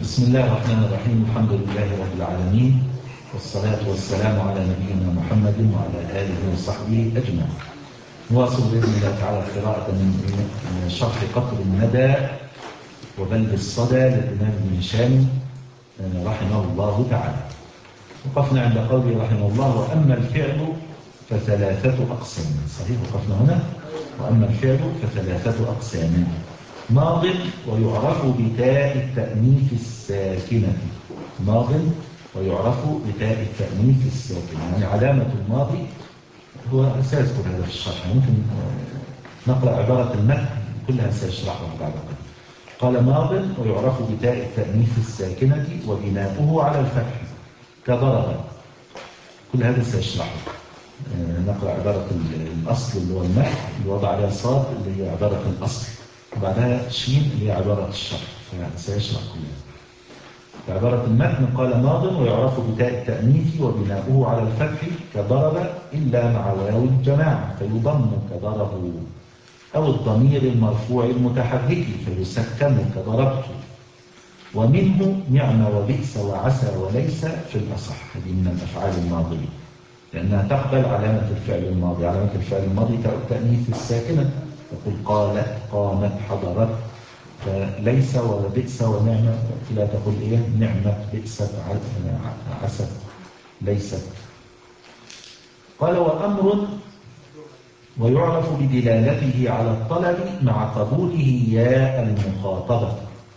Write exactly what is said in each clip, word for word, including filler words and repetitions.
بسم الله الرحمن الرحيم. الحمد لله رب العالمين، والصلاة والسلام على نبينا محمد وعلى آله وصحبه أجمعين. نواصل بإذن الله تعالى قراءة من شرح قطر الندى وبلد الصدى للإمام ابن هشام رحمه الله تعالى. وقفنا عند قوله رحمه الله: وأما الفعل فثلاثة أقسام. صحيح، وقفنا هنا. وأما الفعل فثلاثة أقسام: ماض ويعرف بتاء التأنيث الساكنة. ماض ويعرف بتاء التأنيث الساكنة، يعني علامة الماضي هو سيذكر هذا في الشرح. ممكن نقرأ عبارة المتن كلها سيشرحها بعد قليل. قال: ماض ويعرف بتاء التأنيث الساكنة وبناؤه على الفتح كضرب. كل هذا سيشرحه. نقرأ عبارة الأصل اللي هو المتن اللي وضع عليها صاد اللي هي عبارة الأصل، وبعدها شين اللي هي عبارة الشرح، فسيشرح كلها. عبارة المتن: قال: ماض ويعرف بتاء التأنيث وبناؤه على الفتح كضرب إلا مع واو الجماعة فيضم كضربوا، أو الضمير المرفوع المتحرك فيسكن كضربت. ومنه نعم وبئس وعسى وليس في الأصح. هذه من الأفعال الماضية لأنها تقبل علامة الفعل الماضي. علامة الفعل الماضي تاء التأنيث الساكنة، تقول قالت، قامت، حضرت. فليس وبئس ونعمة لا تقول إيه نعمة، بئست، عست، ليست. قال: وأمر ويعرف بدلالته على الطلب مع قبوله ياء المخاطبة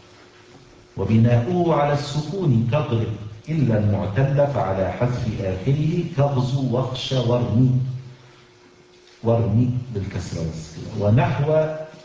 وبناؤه على السكون كضرب إلا المعتل فعلى حذف آخره كغزو واخشى وارمي، وارمي بالكسرة بس. ونحو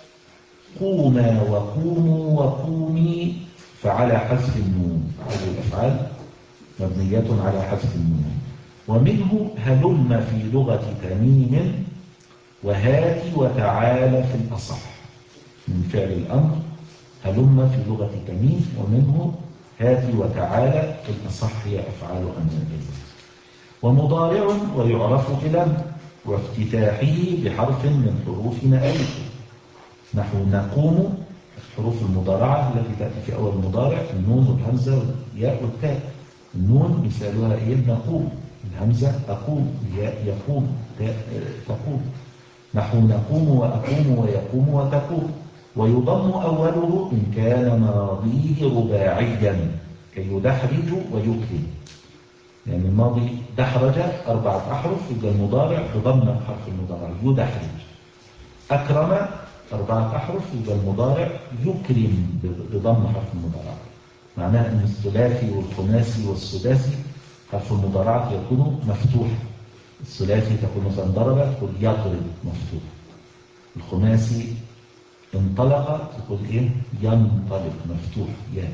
قوما وقوموا وقومي فعلى حذف النون. هذه الأفعال مبنية على حذف النون. ومنه هلم في لغة تميم وهات وتعالى في الأصح. من فعل الأمر هلم في لغة تميم، ومنه هات وتعالى في الأصح هي أفعال أمر. ومضارع ويعرف بلم وافتتاحه بحرف من حروف نألف، نحو نقوم. حروف المضارعة التي تأتي في أول المضارع النون والهمزة والياء والتاء. النون مثالها إيه؟ نقوم. الهمزة أقوم، الياء يقوم، تقوم. نحو نقوم وأقوم ويقوم وتقوم. ويضم أوله إن كان ماضيه رباعيا كيدحرج ويكرم. يعني الماضي دحرج أربعة أحرف، يبقى المضارع بضم حرف المضارع يدحرج. أكرم أربعة أحرف، يبقى المضارع يكرم بضم حرف المضارع. معناه أن الثلاثي والخماسي والسداسي حرف المضارعة يكون مفتوح. الثلاثي تكون مثلا ضرب تقول يضرب مفتوح. الخماسي انطلق تقول إيه؟ ينطلق مفتوح يا.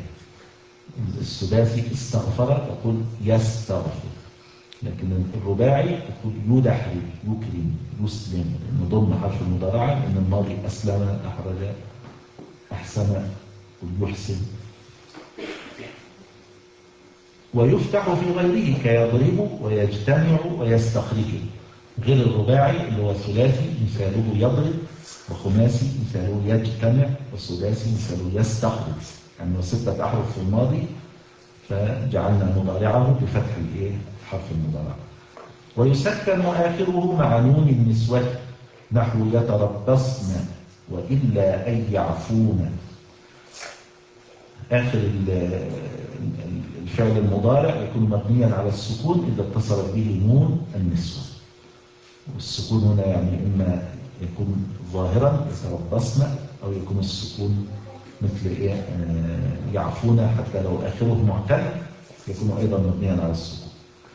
السداسي استغفر تقول يستغفر. لكن الرباعي تقول يدحرج، يكرم، يسلم، نضم حرف المضارعة لأن الماضي أسلم، أحرج، أحسن، يحسن. ويفتح في غيره كيضرب ويجتمع ويستخرج. غير الرباعي اللي هو الثلاثي مثاله يضرب، وخماسي مثاله يجتمع، والسداسي مثاله يستخرج. يعني ستة أحرف في الماضي فجعلنا مضارعه بفتح الايه حرف المضارع. ويسكن آخره مع نون النسوة، نحو يتربصن وإلا أن يعفون. آخر الفعل المضارع يكون مبنيا على السكون إذا اتصلت به نون النسوة. والسكون هنا يعني إما يكون ظاهرا يتربصن، أو يكون السكون مثل إيه يعفون، حتى لو آخره معتل يكون أيضا مبنيا على السكون.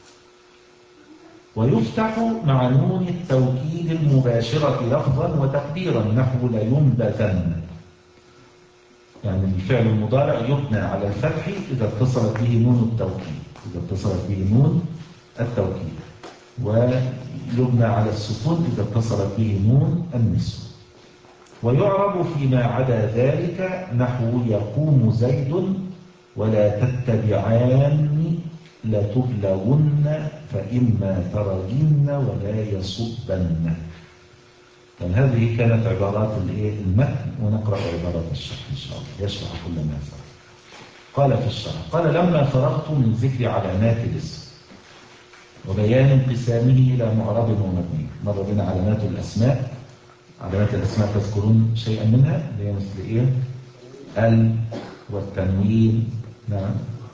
ويفتح مع نون التوكيد المباشرة لفظا وتقديرا، نحو لينبتن. يعني الفعل المضارع يبنى على الفتح إذا اتصلت به نون التوكيد، إذا اتصلت به نون التوكيد، ويبنى على السكون إذا اتصلت به نون النسوة. ويعرب فيما عدا ذلك، نحو يقوم زيد ولا تتبعان لتبلغن فإما ترجن ولا يصبن. هذه كانت عبارات المتن، ونقرأ عبارات الشرح إن شاء الله يشرح كل ما سبق. قال في الشرح، قال لما فرغت من ذكر علامات الاسم وبيان انقسامه إلى معرب ومبني. مر بنا علامات الأسماء. علامات الأسماء تذكرون شيئا منها اللي هي مثل إيه؟ ال والتنوين، نعم،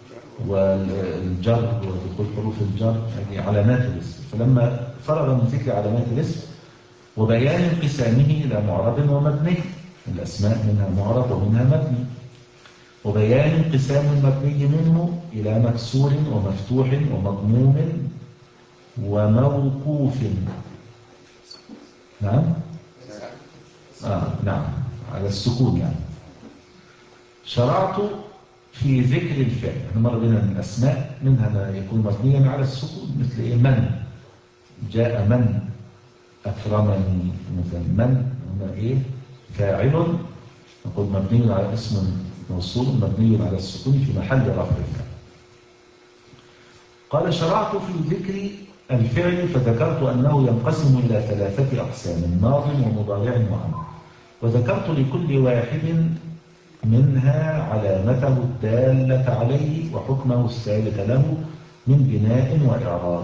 والجر ودخول حروف الجر، هذه علامات الاسم. فلما فرغ من ذكر علامات الاسم وبيان انقسامه إلى معرب ومبني، الأسماء منها معرب ومنها مبني، وبيان انقسام المبني منه إلى مكسور ومفتوح ومضموم وموقوف. نعم آه نعم على السكون يعني. شرعت في ذكر الفعل. احنا مر بنا من الأسماء منها ما يكون مبنيا على السكون مثل إيه؟ من جاء، من أكرمني، مثلا من هنا إيه؟ فاعل، نقول مبني على اسم موصول مبني على السكون في محل رفع الفعل. قال شرعت في ذكر الفعل فذكرت أنه ينقسم إلى ثلاثة أقسام: ماض ومضارع وأمر، وذكرت لكل واحد منها علامته الدالة عليه وحكمه الثابت له من بناء وإعراب.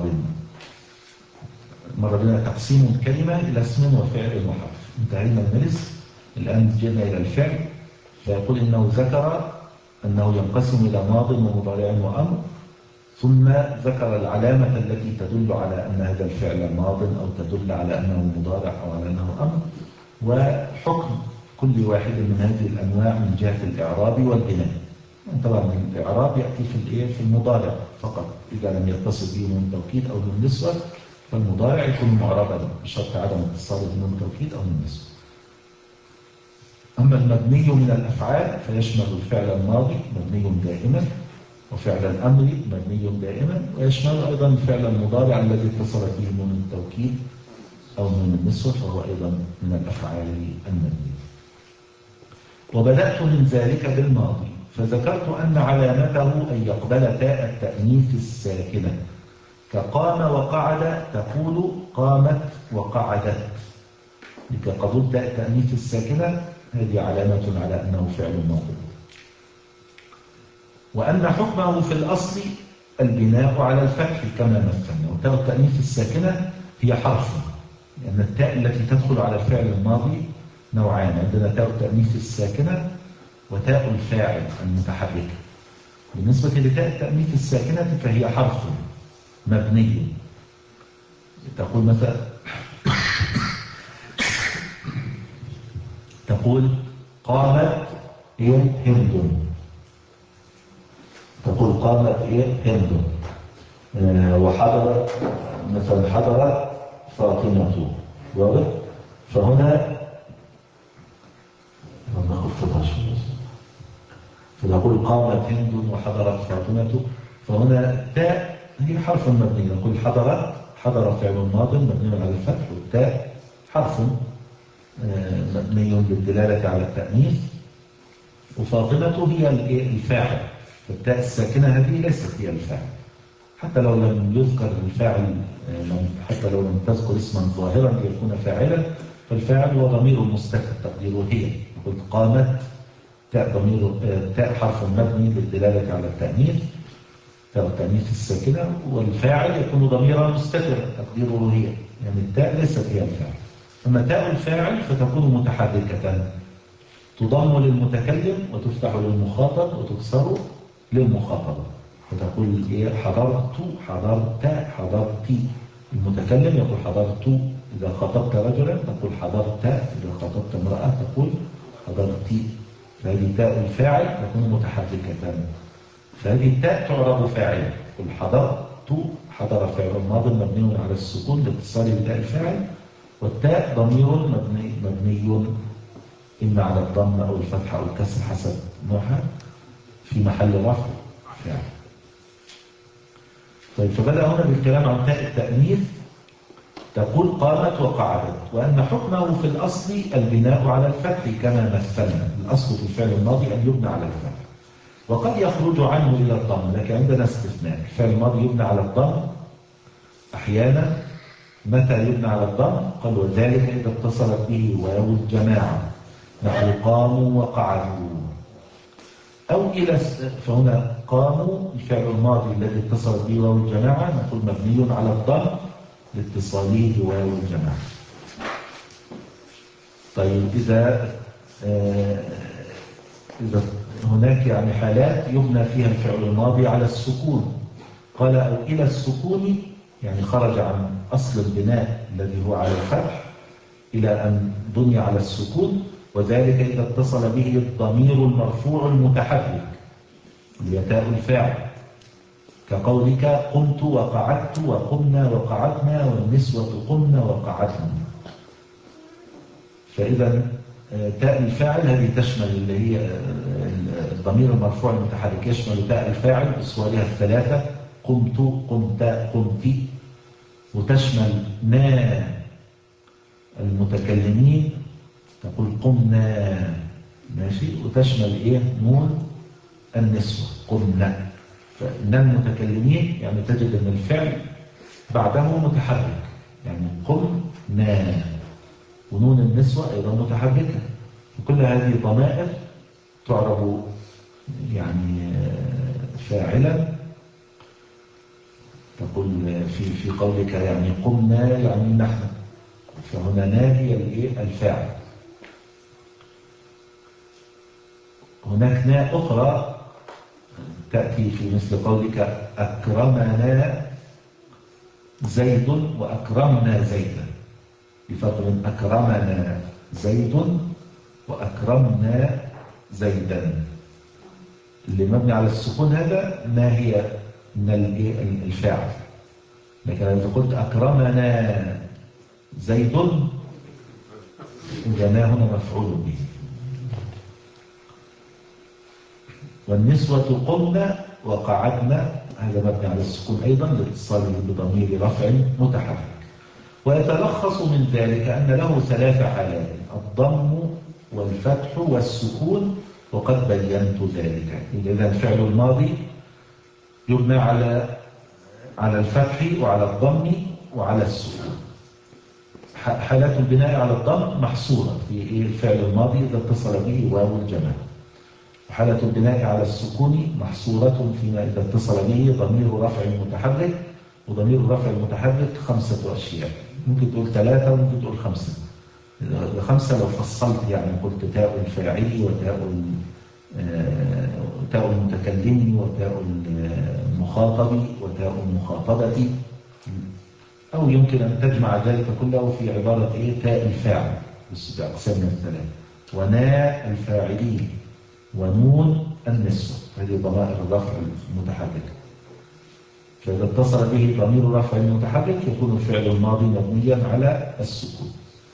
مر بنا تقسيم الكلمة إلى اسم وفعل وحرف. انتهينا من الاسم، الآن جئنا إلى الفعل. فيقول إنه ذكر أنه ينقسم إلى ماض ومضارع وأمر، ثم ذكر العلامة التي تدل على أن هذا الفعل ماض أو تدل على أنه مضارع أو على أنه أمر، وحكم كل واحد من هذه الأنواع من جهة الإعراب والبناء. طبعا الإعراب يأتي في الإيه في المضارع فقط، إذا لم يتصل به من توكيد أو من نسوة فالمضارع يكون معربا بشرط عدم اتصاله من توكيد أو من نسوة. أما المبني من الأفعال فيشمل الفعل الماضي مبني دائما، وفعل الأمر مبني دائما، ويشمل أيضا الفعل المضارع الذي اتصلت به من التوكيد أو من النسوة فهو أيضا من الأفعال المبنية. وبدأت من ذلك بالماضي فذكرت أن علامته أن يقبل تاء التأنيث الساكنة، كقام وقعد تقول قامت وقعدت. لقبول تاء التأنيث الساكنة هذه علامة على أنه فعل ماضي. وأن حكمه في الأصل البناء على الفتح كما مثلنا. وتاء التأنيث الساكنة هي حرف، لأن التاء التي تدخل على الفعل الماضي نوعان: عندنا تاء التأنيث الساكنة وتاء الفاعل المتحركة. بالنسبة لتاء التأنيث الساكنة فهي حرف مبني. تقول مثلا تقول قامت إيه هند، تقول قامت إيه هند. آه وحضرت مثلا حضرت فاطمة، واضح؟ فهنا فنقول قامت هند وحضرت فاطمة، فهنا التاء هي حرف مبني. نقول حضرت، حضر فعل ماض مبني على الفتح، والتاء حرف مبني للدلالة على التأنيث، وفاطمة هي الفاعل. فالتاء الساكنة هذه ليست هي الفاعل، حتى لو لم يذكر الفاعل، حتى لو لم تذكر اسما ظاهرا ليكون فاعلا، فالفاعل هو ضمير مستتر تقديره هي. قلت قامت تاء ضمير تاء حرف مبني للدلالة على التأنيث، تاء التأنيث الساكنة، والفاعل يكون ضميرا مستترا تقديره هي، يعني التاء ليست هي الفاعل. أما تاء الفاعل فتكون متحركة، تضم للمتكلم وتفتح للمخاطب وتكسر للمخاطبة. فتقول إيه؟ حضرت، حضرت، حضرتي. المتكلم يقول حضرت إذا خاطبت رجلا، تقول حضرت. إذا خاطبت امرأة تقول حضرتي. فهذه تاء الفاعل تكون متحركة، فهذه التاء تعرب فاعلا. قل حضرت، حضر فعل ماض مبني على السكون لاتصاله بتاء الفاعل، والتاء ضمير مبني مبني إما على الضم أو الفتح أو الكسر حسب نوعها في محل رفع فعل. طيب، فبدأ هنا بالكلام عن تاء التأنيث. تقول قامت وقعدت، وأن حكمه في الأصل البناء على الفتح كما مثلنا. الأصل في الفعل الماضي أن يبنى على الفتح، وقد يخرج عنه إلى الضم، لكن عندنا استثناء. الفعل الماضي يبنى على الضم أحيانا. متى يبنى على الضم؟ قال وذلك إذا اتصلت به واو الجماعة، نحو قاموا وقعدوا. أو إلى، فهنا قاموا الفعل الماضي الذي اتصل به واو الجماعة نقول مبني على الضم لاتصاله بواو الجماعة. طيب إذا آه إذا هناك يعني حالات يبنى فيها الفعل الماضي على السكون، قال أو إلى السكون، يعني خرج عن أصل البناء الذي هو على الفتح إلى أن بني على السكون، وذلك إذا اتصل به الضمير المرفوع المتحرك اللي هي تاء الفاعل، كقولك قمت وقعدت وقمنا وقعدنا والنسوة قمنا وقعدنا. فإذا تاء الفاعل هذه تشمل اللي هي الضمير المرفوع المتحرك، يشمل تاء الفاعل بصورها الثلاثة، قمت قمت قمت، وتشمل نا المتكلمين تقول قمنا، ماشي، وتشمل ايه نون النسوة قمنا. فنا المتكلمين يعني تجد ان الفعل بعده متحرك، يعني قمنا، ونون النسوة ايضا متحركة، وكل هذه ضمائر تعرب يعني فاعلا. تقول في في قولك يعني قمنا يعني نحن، فهنا نا هي الفاعل. هناك نا أخرى تأتي في مثل قولك أكرمنا زيد وأكرمنا زيدا، بفرق من أكرمنا زيد وأكرمنا زيدا. اللي مبني على السكون هذا ما هي من الفاعل، لكن إذا قلت أكرمنا زيد إذا هنا مفعول به. والنسوة قمنا وقعدنا هذا مبني على السكون أيضا لاتصاله بضمير رفع متحرك. ويتلخص من ذلك أن له ثلاث حالات: الضم والفتح والسكون، وقد بينت ذلك. إذا الفعل الماضي يبنى على على الفتح وعلى الضم وعلى السكون. حالات البناء على الضم محصورة في الفعل الماضي إذا اتصل به واو الجماعة، وحالة البناء على السكون محصورة فيما إذا اتصل به ضمير رفع متحرك، وضمير الرفع المتحرك خمسة أشياء، ممكن تقول ثلاثة وممكن تقول خمسة. خمسة لو فصلت يعني قلت تاء الفاعل وتاء تاء المتكلم وتاء المخاطب وتاء المخاطبة، أو يمكن أن تجمع ذلك كله في عبارة إيه؟ تاء الفاعل بس بأقسام من الثلاث، وناء الفاعلين، ونون النسوة، هذه ضمائر الرفع المتحركة. فإذا اتصل به ضمير الرفع المتحرك يكون الفعل الماضي مبنيا على السكون.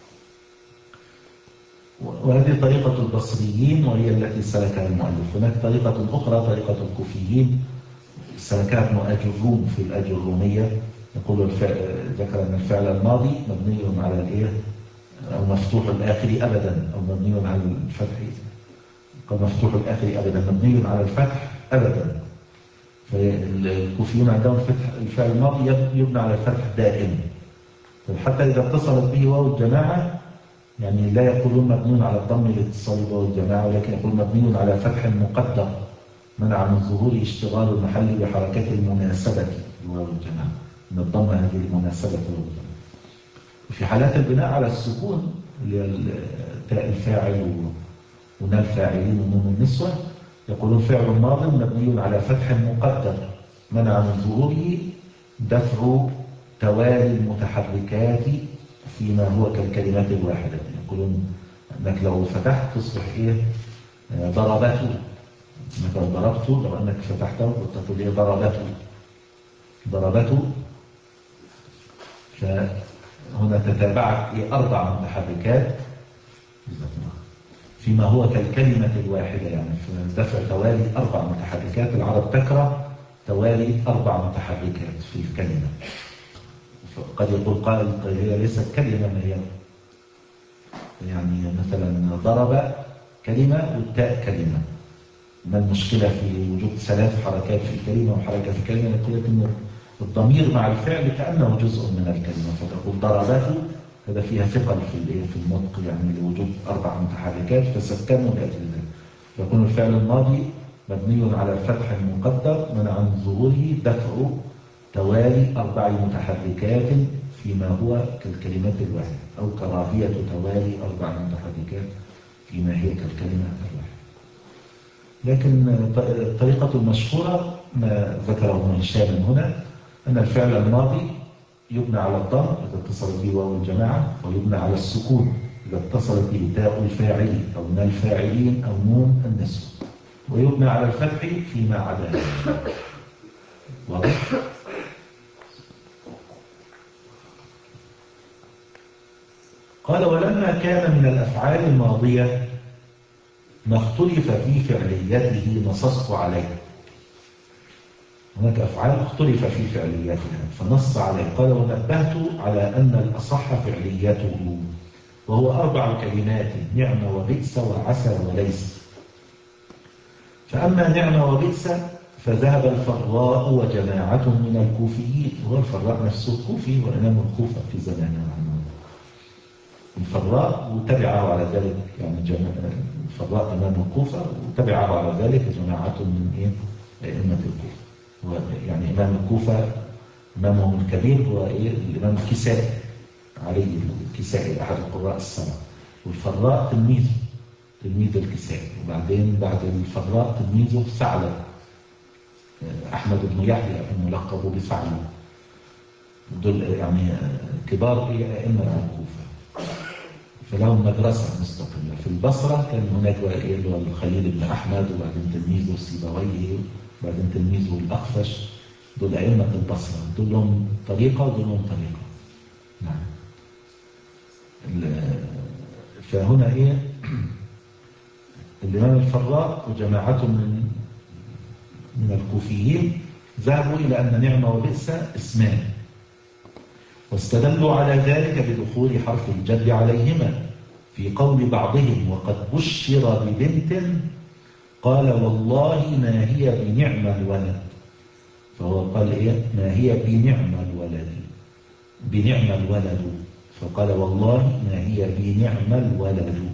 وهذه طريقة البصريين وهي التي سلكها المؤلف. هناك طريقة أخرى طريقة الكوفيين سلكها ابن أجروم في الأجرومية، يقول ذكر أن الفعل الماضي مبني على الإيه أو مفتوح الآخر أبدا، أو مبني على الفتح، قد مفتوح الآخر أبدا مبني على الفتح أبدا. فالكوفيون عندهم الفتح الفعل الماضي يبنى على الفتح دائما، حتى إذا اتصلت به واو الجماعة يعني لا يقولون مبني على الضم لاتصال به الجماعة، ولكن يقول مبني على فتح مقدر منع من ظهور اشتغال المحل بحركات المناسبة لواو الجماعة، من الضم هذه المناسبة لواو الجماعة. وفي حالات البناء على السكون اللي هي تاء الفاعل ونال الفاعلين ونون النسوة يقولون فعل ماض مبني على فتح مقدر منع من ظهوره دفع توالي المتحركات فيما هو كالكلمات الواحدة. يقولون أنك لو فتحت تصبح إيه ضربته، أنك لو ضربته لو أنك فتحته تقول إيه ضربته ضربته. فهنا تتابعت إيه أربع متحركات فيما هو كالكلمة الواحدة، يعني في دفع توالي أربع متحركات. العرب تكره توالي أربع متحركات في الكلمة. قد يقول قائل هي ليست كلمة، ما هي يعني مثلا ضرب كلمة والتاء كلمة، ما المشكلة في وجود ثلاث حركات في الكلمة وحركة في الكلمة؟ يقول لك إن الضمير مع الفعل كأنه جزء من الكلمة، فتقول ضربته هذا فيها ثقل في في النطق، يعني لوجود أربع متحركات فسكنوا لأجل ذلك. يكون الفعل الماضي مبني على الفتح المقدر منع من ظهوره دفع توالي أربع متحركات فيما هو كالكلمات الواحدة، أو كراهية توالي أربع متحركات فيما هي كالكلمة الواحدة. لكن الطريقة المشهورة ما ذكره ابن هشام هنا أن الفعل الماضي يبنى على الضم إذا اتصلت به واو الجماعة، ويبنى على السكون إذا اتصلت به تاء الفاعل أو من الفاعلين أو نون النسوة، ويبنى على الفتح فيما عدا ذلك. واضح؟ قال: ولما كان من الأفعال الماضية ما اختلف في فعليته نصصت عليه. هناك أفعال اختلف في فعلياتها فنص عليه. قال: ونبهت على أن الأصح فعليته، وهو أربع كلمات: نعم وبئس وعسى وليس. فأما نعم وبئس فذهب الفراء وجماعة من الكوفيين. هو الفراء نفسه كوفي وإمام الكوفة في زمانه الفراء، وتبعه على ذلك يعني الفراء إمام الكوفة، وتبعه على ذلك جماعة من إيه؟ أئمة الكوفة. يعني إمام الكوفة إمامهم الكبير هو إيه؟ الإمام الكسائي، علي الكسائي أحد القراء السبعة، والفراء تلميذ تلميذ الكسائي، وبعدين بعد الفراء تلميذه ثعلب أحمد بن يحيى الملقب بثعلب. دول يعني كبار أئمة الكوفة، فلهم مدرسة مستقلة. في البصرة كان هناك الخليل بن أحمد، وبعدين تلميذه سيبويه، وبعدين تلميذه الأخفش. دول أئمة البصرة، دول لهم طريقة ودول لهم طريقة. نعم. فهنا إيه؟ الإمام الفراء وجماعة من من الكوفيين ذهبوا إلى أن نعم وبئس اسمان، واستدلوا على ذلك بدخول حرف الجر عليهما في قول بعضهم: وقد بشر ببنت قال والله ما هي بنعم الولد. فهو قال إيه؟ ما هي بنعم الولد بنعم الولد فقال والله ما هي بنعم الولد.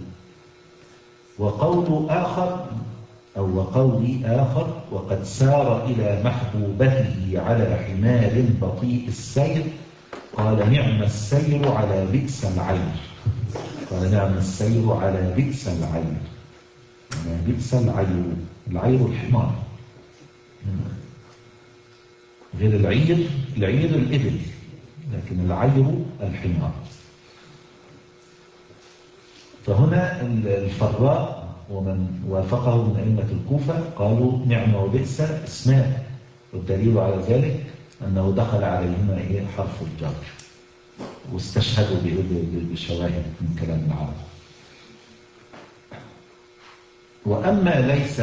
وقول آخر أو وقول آخر: وقد سار إلى محبوبته على حمار بطيء السير قال نعم السير على بئس العير. قال نعم السير على بئس العير. على بئس العير. العير الحمار، غير العير. العير الإبل، لكن العير الحمار. فهنا الفراء ومن وافقه من أئمة الكوفة قالوا نعم وبئس اسمان، والدليل على ذلك أنه دخل عليهما إيه؟ حرف الجر، واستشهدوا بشواهد من كلام العرب. وأما ليس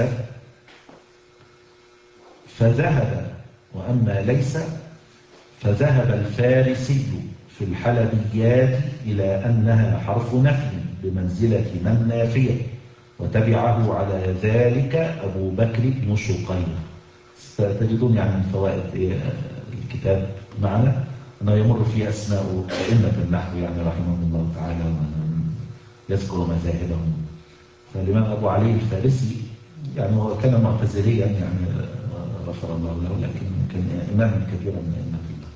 فذهب وأما ليس فذهب الفارسي في الحلبيات إلى أنها حرف نفي بمنزلة من نافية، وتبعه على ذلك أبو بكر بن شقيق. ستجدون يعني من فوائد الكتاب معنا أنه يمر فيه أسماء أئمة النحو يعني رحمهم الله تعالى ويذكر مذاهبهم. فالإمام أبو علي الفارسي يعني هو كان معتزليا يعني غفر الله له، لكن كان إماما كبيرا من أئمة الله.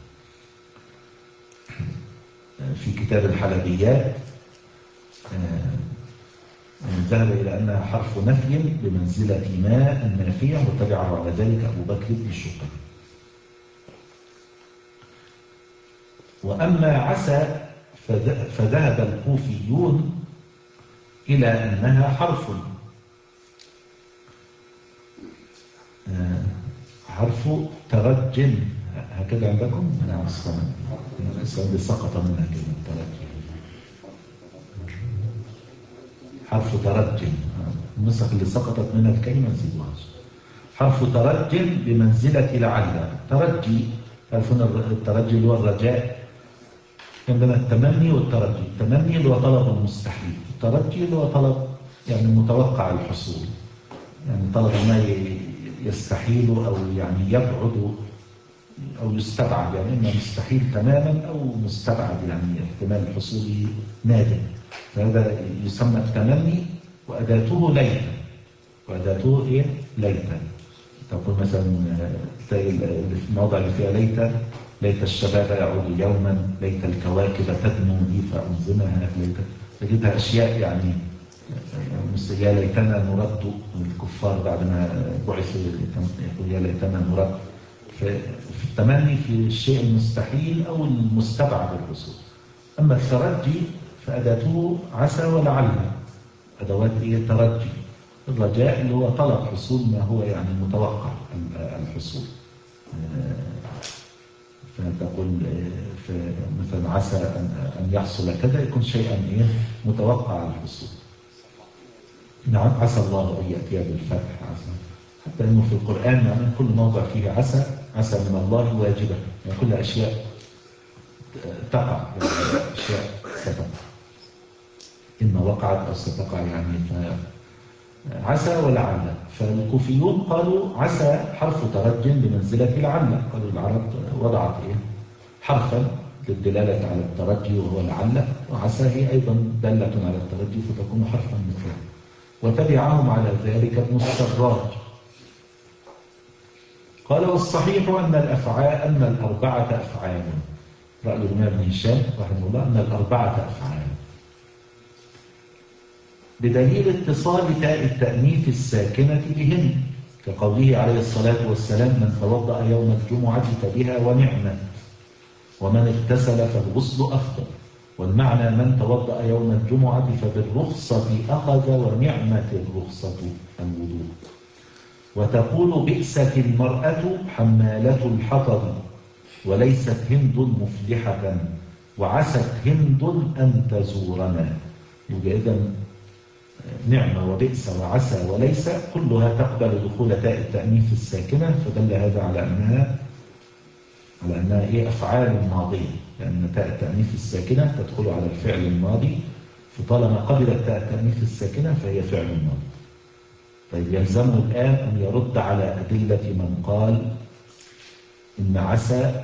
في كتاب الحلبيات ذهب إلى أنها حرف نفي بمنزلة ما النافية، وتبعه على ذلك أبو بكر بن شقيق. وأما عسى فذهب الكوفيون إلى أنها حرف حرف ترج. هكذا عندكم؟ أنا أصلا سقط منها كلمة ترج. حرف ترج، النسخ اللي سقطت منها الكلمة زيدوها. حرف ترج بمنزلة لعل. ترجي، عرفنا الترجي اللي هو الرجاء. عندنا التمني والترجي. التمني اللي هو طلب المستحيل، الترجي اللي هو طلب يعني متوقع الحصول، يعني طلب ما يستحيل أو يعني يبعد أو يستبعد، يعني إما مستحيل تماما أو مستبعد يعني احتمال حصوله نادر. فهذا يسمى التمني، وأداته ليت، وأداته إيه؟ ليتا. تقول مثلا تلاقي المواضع اللي فيها ليتا: ليت الشباب يعود يوما، ليت الكواكب تدنو لي فأنظمها، ليت. تجدها أشياء يعني يا ليتنا نرد. الكفار بعد ما بعثوا يقول يا ليتنا نرد، في التمني في الشيء المستحيل أو المستبعد الحصول. أما الترجي فأداته عسى ولعل، أدوات إيه؟ ترجي. الرجاء اللي هو طلب حصول ما هو يعني متوقع الحصول. فتقول مثلا عسى أن يحصل كذا، يكون شيئا إيه؟ متوقع الحصول. نعم، عسى الله أن يأتي بالفتح، عسى. حتى أنه في القرآن يعني كل موضع فيه عسى، عسى من الله واجبة، يعني كل أشياء تقع، يعني أشياء ستقع، إما وقعت أو ستقع يعني. فعسى ولعل. فالكوفيون قالوا عسى حرف ترج بمنزلة لعل. قالوا العرب وضعت إيه؟ حرفا للدلالة على الترجي وهو لعل، وعسى هي أيضا دالة على الترجي فتكون حرفا مثله. وتبعهم على ذلك ابن السراج قال: والصحيح أن الأفعال أن الأربعة أفعال. رأي الإمام ابن هشام رحمه الله أن الأربعة أفعال، بدليل اتصال تاء التأنيث الساكنة بهن، كقوله عليه الصلاة والسلام: من توضأ يوم الجمعة فبها ونعمت، ومن اغتسل فالغسل أفضل. والمعنى: من توضأ يوم الجمعة فبالرخصة أخذ، ونعمة الرخصة الوضوء. وتقول: بئست المرأة حمالة الحطب، وليست هند مفلحة، وعست هند أن تزورنا. يبقى إذن نعمة وبئس وعسى وليس كلها تقبل دخول تاء التأنيث الساكنة، فدل هذا على أنها على أنها إيه؟ أفعال ماضية، لأن تاء التأنيث الساكنة تدخل على الفعل الماضي، فطالما قبلت تاء التأنيث الساكنة فهي فعل ماضي. طيب، يلزمه الآن أن يرد على أدلة من قال إن عسى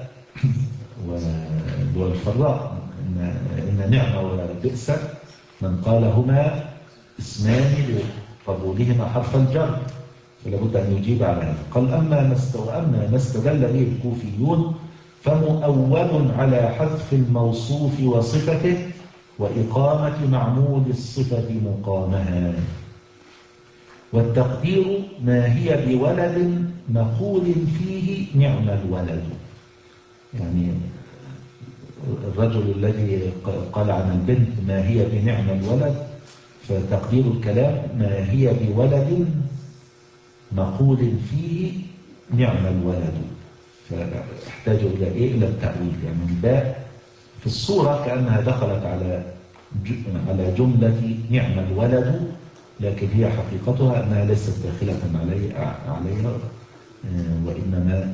والفراء إن, إن نعمة وبئس من قال هما اسمان لقبولهما حرف الجر، فلا بد أن يجيب على هذا. قال: أما ما استدل به الكوفيون فمؤول على حذف الموصوف وصفته، وإقامة معمول الصفة مقامها. والتقدير: ما هي بولد مقول فيه نعم الولد. يعني الرجل الذي قال عن البنت ما هي بنعم الولد، فتقدير الكلام: ما هي بولد مقول فيه نعم الولد. فاحتاج إلى إيه؟ إلى التأويل. يعني الباء في الصورة كأنها دخلت على على جملة نعم الولد، لكن هي حقيقتها أنها ليست داخلة عليها، وإنما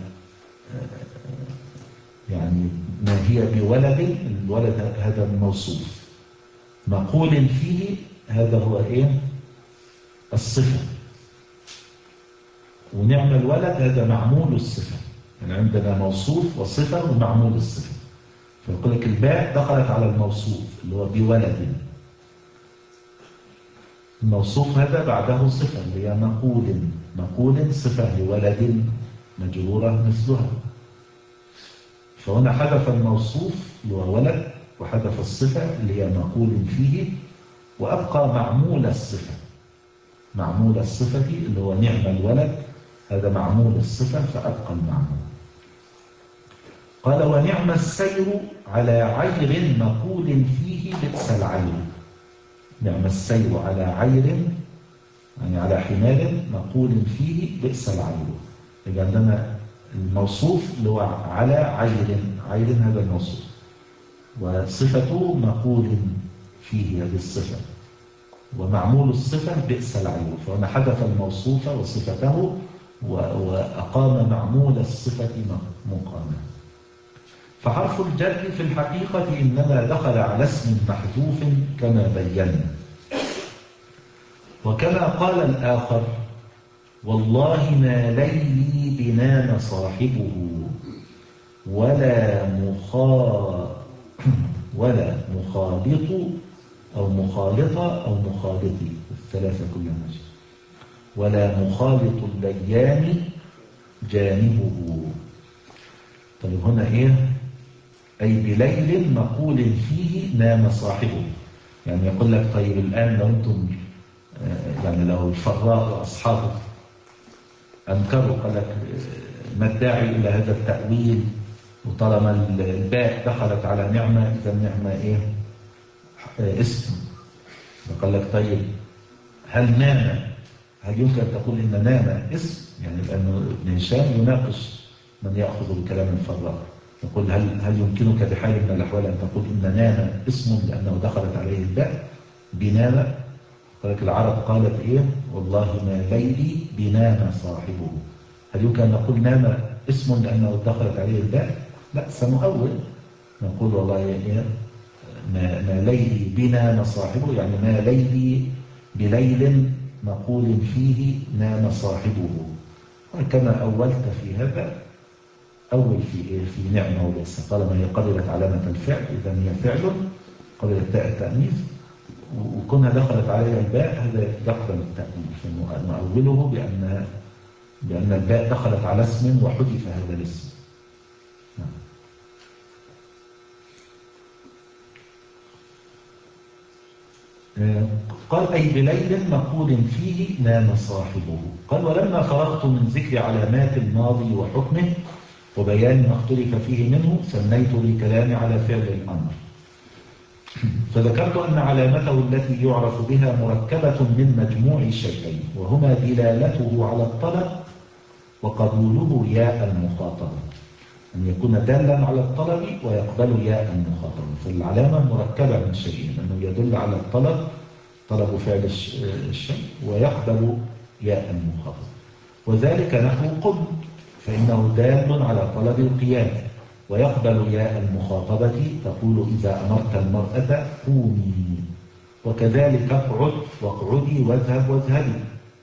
يعني ما هي بولد، الولد هذا الموصوف، مقول فيه هذا هو إيه؟ الصفة، ونعم الولد هذا معمول الصفة. يعني عندنا موصوف وصفة ومعمول الصفة. فيقول لك الباء دخلت على الموصوف اللي هو بولد، الموصوف هذا بعده صفة اللي هي مقول، مقول صفة لولد مجرورة مثلها. فهنا حذف الموصوف اللي هو ولد، وحذف الصفة اللي هي مقول فيه، وأبقى معمول الصفة. معمول الصفة اللي هو نعم الولد هذا معمول الصفة، فأبقى المعمول. قال: ونعم السير على عير مقول فيه بئس العير. نعم السير على عير يعني على حمار مقول فيه بئس العير. يبقى عندنا الموصوف اللي هو على عير، عير هذا الموصوف، وصفته مقول فيه هذه الصفة، ومعمول الصفة بئس العير. فهنا حذف الموصوف وصفته وأقام معمول الصفة مقاما. فحرف الجر في الحقيقة إنما دخل على اسم محذوف كما بينا. وكما قال الآخر: والله ما ليلي بنام صاحبه، ولا مخا ولا مخالط أو مخالطة أو مخالطي، الثلاثة كلها ماشي. ولا مخالط الليان جانبه. طيب هنا إيه؟ أي بليل مقول فيه نام صاحبه. يعني يقول لك طيب الآن لو أنتم يعني لو الفراء وأصحابه أنكروا، قال لك ما الداعي إلى هذا التأويل؟ وطالما الباء دخلت على نعمة إذا النعمة إيه؟ اسم. فقال لك طيب هل نام، هل يمكن أن تقول إن نام اسم؟ يعني لأنه ابن هشام يناقش من يأخذ بكلام الفراء، يقول هل هل يمكنك بحال من الأحوال أن تقول إن نام اسم لأنه دخلت عليه الباء بنام؟ قال لك العرب قالت إيه؟ والله ما ليلي بنام صاحبه. هل يمكن أن نقول نام اسم لأنه دخلت عليه الباء؟ لا، سنؤول نقول والله إيه؟ ما, ما ليلي بنام صاحبه، يعني ما ليلي بليل مقول فيه نام صاحبه. وكما أولت في هذا أول في إيه؟ في نعمة وليس، طالما هي قبلت علامة الفعل إذا هي فعل قبلت تاء التأنيث، وكونها دخلت عليها الباء هذا يقبل التأويل، فنؤوله بأن بأن الباء دخلت على اسم وحذف هذا الاسم. قال أي بليل مقول فيه نام صاحبه. قال ولما فرغت من ذكر علامات الماضي وحكمه وبيان ما اختلف فيه منه سميت بالكلام على فعل الأمر، فذكرت أن علامته التي يعرف بها مركبة من مجموع شيئين، وهما دلالته على الطلب وقبوله ياء المخاطبة، أن يكون دالا على الطلب ويقبل ياء المخاطبة. فالعلامة مركبة من شيئين، أنه يدل على الطلب طلب فعل الشيء ويقبل ياء المخاطبة، وذلك نحو قم فإنه دال على طلب القيام، ويقبل ياء المخاطبة تقول إذا أمرت المرأة قومي، وكذلك اقعد واقعدي واذهب واذهبي.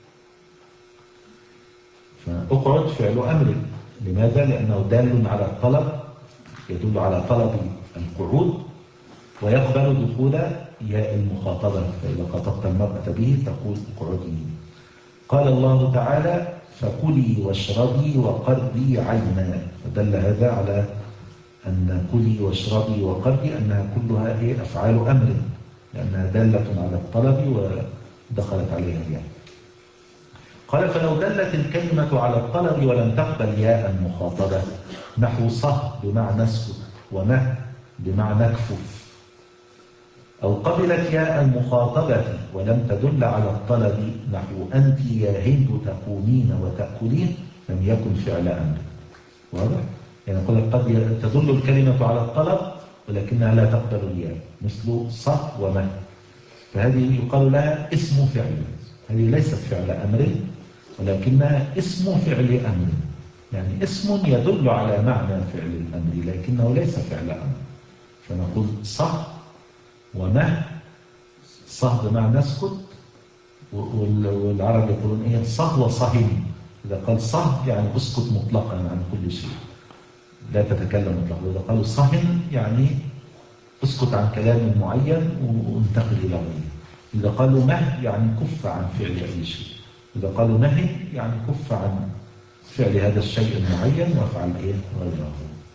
فاقعد فعل أمر، لماذا؟ لأنه دال على الطلب يدل على طلب القعود، ويقبل دخول ياء المخاطبة، فإذا خاطبت المرأة به تقول اقعدي. قال الله تعالى فكلي واشربي وقري عينا، فدل هذا على أن كلي واشربي وقري أنها كلها هي أفعال أمر، لأنها دالة على الطلب ودخلت عليها الياء. قال فلو دلت الكلمة على الطلب ولم تقبل ياء المخاطبة نحو صه بمعنى اسكت ومه بمعنى اكفف، أو قبلت ياء المخاطبة ولم تدل على الطلب نحو أنت يا هند تقومين وتأكلين لم يكن فعل أمر. واضح؟ يعني نقول قد تدل الكلمة على الطلب ولكنها لا تقبل الياء، مثل صه ومه، فهذه يقال لها اسم فعل، هذه ليست فعل أمر ولكنها اسم فعل أمر، يعني اسم يدل على معنى فعل الأمر لكنه ليس فعل أمر. فنقول صه ومه، صه بمعنى اسكت، والعرب يقولون ايه صه وصهن، إذا قال صه يعني اسكت مطلقا عن كل شيء لا تتكلم مطلقا، وإذا قالوا صهن يعني اسكت عن كلام معين وانتقل إلى غيره، إذا قالوا مه يعني كف عن فعل أي شيء، إذا قالوا نهي يعني كف عن فعل هذا الشيء المعين وافعل ايه غيره.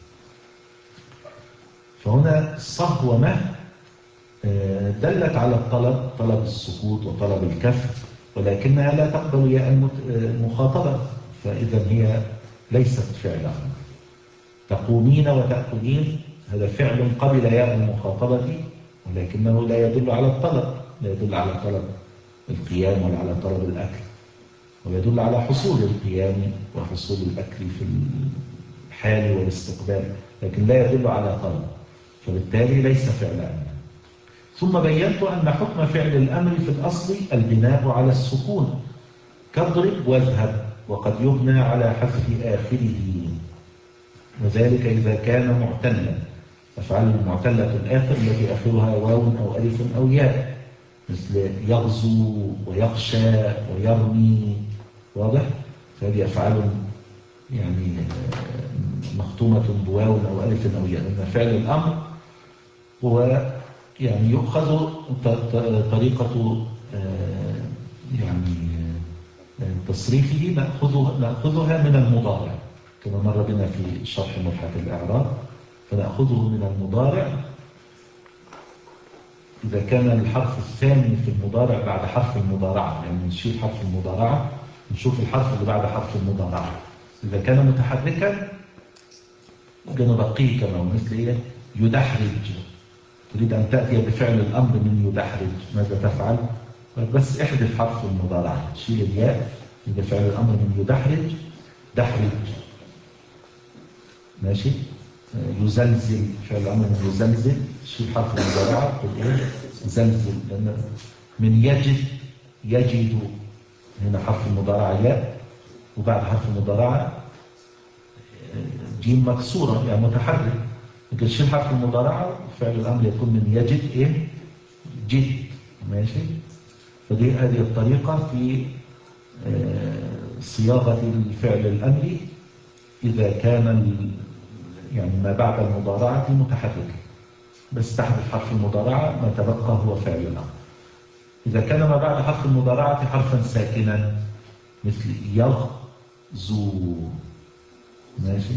فهنا صه ومه دلت على الطلب، طلب السكوت وطلب الكف، ولكنها لا تقبل ياء المخاطبة، فإذا هي ليست فعلا. تقومين وتأكلين هذا فعل قبل ياء المخاطبة ولكنه لا يدل على الطلب، لا يدل على طلب القيام ولا على طلب الأكل، ويدل على حصول القيام وحصول الأكل في الحال والاستقبال، لكن لا يدل على طلب، فبالتالي ليس فعل أمر. ثم بينت أن حكم فعل الأمر في الأصل البناء على السكون كاضرب واذهب، وقد يبنى على حذف آخره، وذلك إذا كان معتلا، أفعال المعتلة الآخر التي آخرها واو أو ألف أو ياء، مثل يغزو ويخشى ويرمي. واضح؟ فهذه أفعال يعني مختومة بواو أو ألف أو ياء، لأن فعل الأمر هو يعني يؤخذ طريقة يعني تصريفه نأخذها, نأخذها من المضارع كما مر بنا في شرح ملحق الإعراب، فنأخذه من المضارع إذا كان الحرف الثاني في المضارع بعد حرف المضارعة، يعني نشيل حرف المضارعة نشوف الحرف اللي بعد حرف المضارعة. إذا كان متحركا نبقيه كما مثل إيه؟ يدحرج. تريد أن تأتي بفعل الأمر من يدحرج، ماذا تفعل؟ بس احذف حرف المضارعة، شيل الياء بفعل الأمر من يدحرج، دحرج. ماشي؟ يزلزل، فعل الأمر من يزلزل، شيل حرف المضارعة تقول إيه؟ زلزل. لأن من يجد، يجد، هنا حرف المضارعة ياء، وبعد حرف المضارعة جيم مكسورة يعني متحرك. لكن شيل حرف المضارعة فعل الأمر يكون من يجد إيه؟ جد. ماشي؟ فدي هذه الطريقة في صياغة الفعل الأمري إذا كان يعني ما بعد المضارعة متحرك، بس تحذف حرف المضارعة ما تبقى هو فعل الأمر. إذا كان ما بعد حرف المضارعة حرفا ساكنا مثل يغزو، ماشي،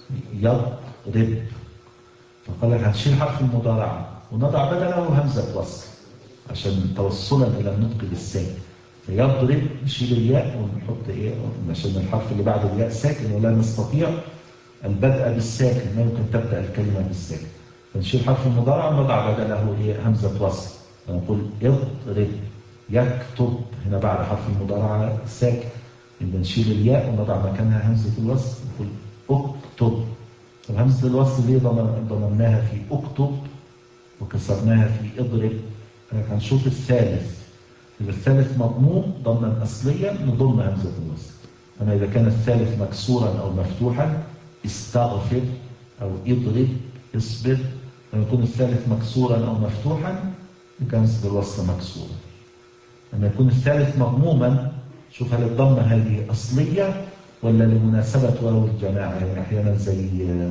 يضرب، فقال لك هنشيل حرف المضارعة ونضع بدله همزة وصل عشان توصلا إلى النطق بالساكن. فيضرب نشيل الياء ونحط إيه عشان الحرف اللي بعد الياء ساكن ولا نستطيع البدء بالساكن، ما يمكن تبدأ الكلمة بالساكن، فنشيل حرف المضارعة ونضع بدله إيه همزة وصل. فنقول اضرب يكتب، هنا بعد حرف المضارعة ساكن، إذا نشيل الياء ونضع مكانها همزة الوصل نقول اكتب. همزة الوصل ليه ضمناها في اكتب وكسرناها في اضرب؟ هنشوف الثالث، إذا الثالث مضموم ضمنا أصليا نضم همزة الوصل. أما إذا كان الثالث مكسورا أو مفتوحا استغفر أو اضرب اصبر. لما يكون الثالث مكسورا أو مفتوحا يكون همزة الوصل مكسورا. لما يكون الثالث مضموما شوف هل الضمة هذه أصلية ولا لمناسبة واو الجماعة؟ يعني أحيانا زي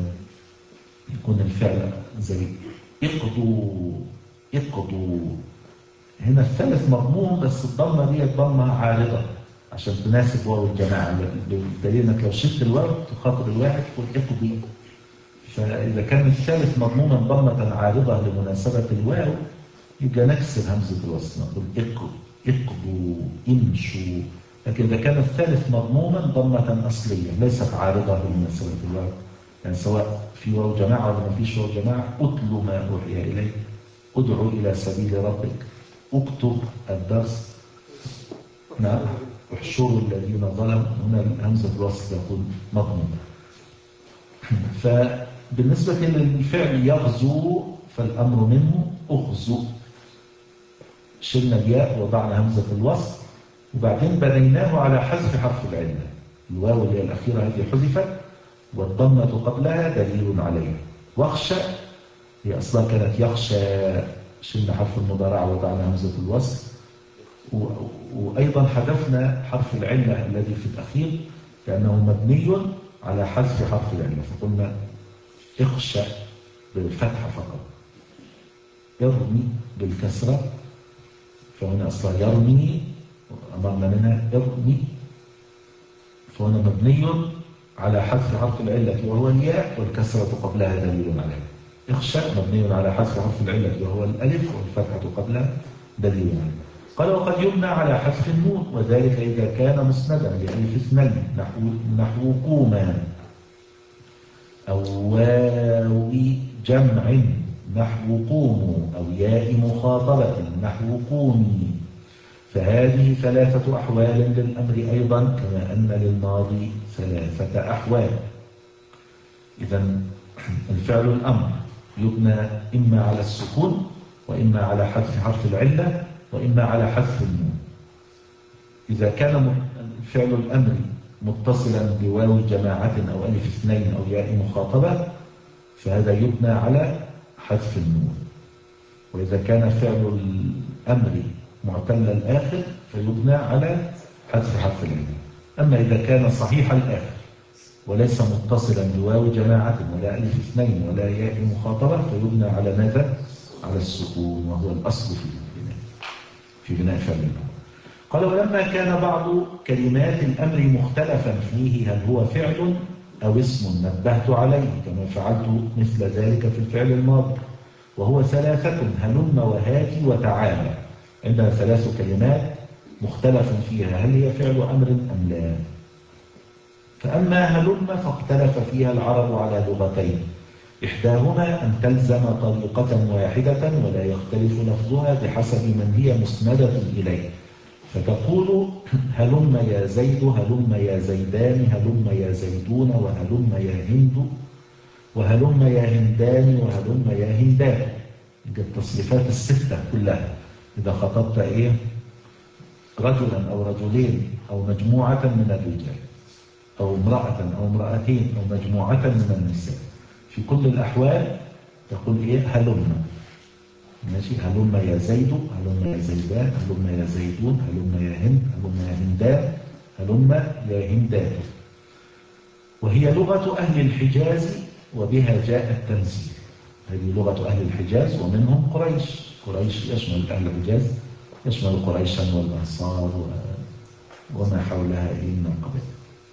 يكون الفعل زي اقضوا اقضوا، هنا الثالث مضموم بس الضمة دي ضمة عارضة عشان تناسب واو الجماعة، بدليل انك لو شلت الواو تخاطب الواحد تقول اقضي. فإذا كان الثالث مضموما ضمة عارضة لمناسبة الواو يبقى نكسر همزة الوصل نقول اقضوا اقضوا امشوا. لكن إذا كان الثالث مضموما ضمة أصلية ليست عارضة لمناسبة الواو، يعني سواء في واو جماعة ولا ما فيش واو جماعة، أتلو ما أوحي إليك، ادعو إلى سبيل ربك، اكتب الدرس، نعم، احشروا الذين ظلموا، هنا همزة الوصل يكون مضمون. فبالنسبة للفعل يغزو فالأمر منه أغزو، شلنا الياء وضعنا همزة الوصل وبعدين بنيناه على حذف حرف العلة، الواو اللي هي الأخيرة هذه حذفت والضمة قبلها دليل عليها. واخشى هي أصلا كانت يخشى، شلنا حرف المضارعة وضعنا همزة الوصل، وأيضا حذفنا حرف العلة الذي في الأخير لأنه مبني على حذف حرف العلة، فقلنا اخشى بالفتحة فقط، ارمي بالكسرة، فهنا أصلا يرمي أمرنا منها ارمي، فهنا مبني على حذف حرف العلة وهو الياء والكسرة قبلها دليل عليه. اخشى مبني على حذف حرف العلة وهو الألف والفتحة قبلها دليل عليه. قال وقد يبنى على حذف النون، وذلك إذا كان مسندا لألف اثنين نحو نحو قوما، أو واو جمع نحو قوموا، أو ياء مخاطبة نحو قومي، فهذه ثلاثة أحوال للأمر أيضا كما أن للماضي ثلاثة أحوال. إذن الفعل الأمر يبنى إما على السكون وإما على حذف حرف العلة وإما على حذف النون. إذا كان الفعل الأمر متصلا بواو جماعة أو ألف اثنين أو ياء مخاطبة فهذا يبنى على حذف النون، وإذا كان فعل الأمر معتل الآخر فيبنى على حذف حرف العلة. أما إذا كان صحيح الآخر وليس متصلا بواو جماعة ولا ألف اثنين ولا ياء مخاطبة فيبنى على ماذا؟ على السكون، وهو الأصل في البناء في بناء فعل الأمر. قال ولما كان بعض كلمات الأمر مختلفا فيه هل هو فعل أو اسم نبهت عليه كما فعلت مثل ذلك في الفعل الماضي، وهو ثلاثة: هلم وهات وتعالى. عندنا ثلاث كلمات مختلف فيها هل هي فعل أمر أم لا. فأما هلم فاختلف فيها العرب على لغتين: إحداهما أن تلزم طريقة واحدة ولا يختلف لفظها بحسب من هي مسندة إليه، فتقول هلم يا زيد، هلم يا زيدان، هلم يا زيدون، وهلم يا هند، وهلم يا هندان، وهلم يا هندان. التصريفات الستة كلها إذا خطبت إيه رجلا أو رجلين أو مجموعة من الرجال أو امرأة أو امرأتين أو مجموعة من النساء، في كل الأحوال تقول إيه هلم. ماشي، هلم يا زيد، هلم يا زيدان، هلم يا زيدون، هلم يا هند، هلم يا هندان، هلم يا هندان. وهي لغة أهل الحجاز وبها جاء التنزيل. هذه لغة أهل الحجاز ومنهم قريش. قريش يشمل أهل الحجاز، يشمل قريشا والأنصار وما حولها من القبائل.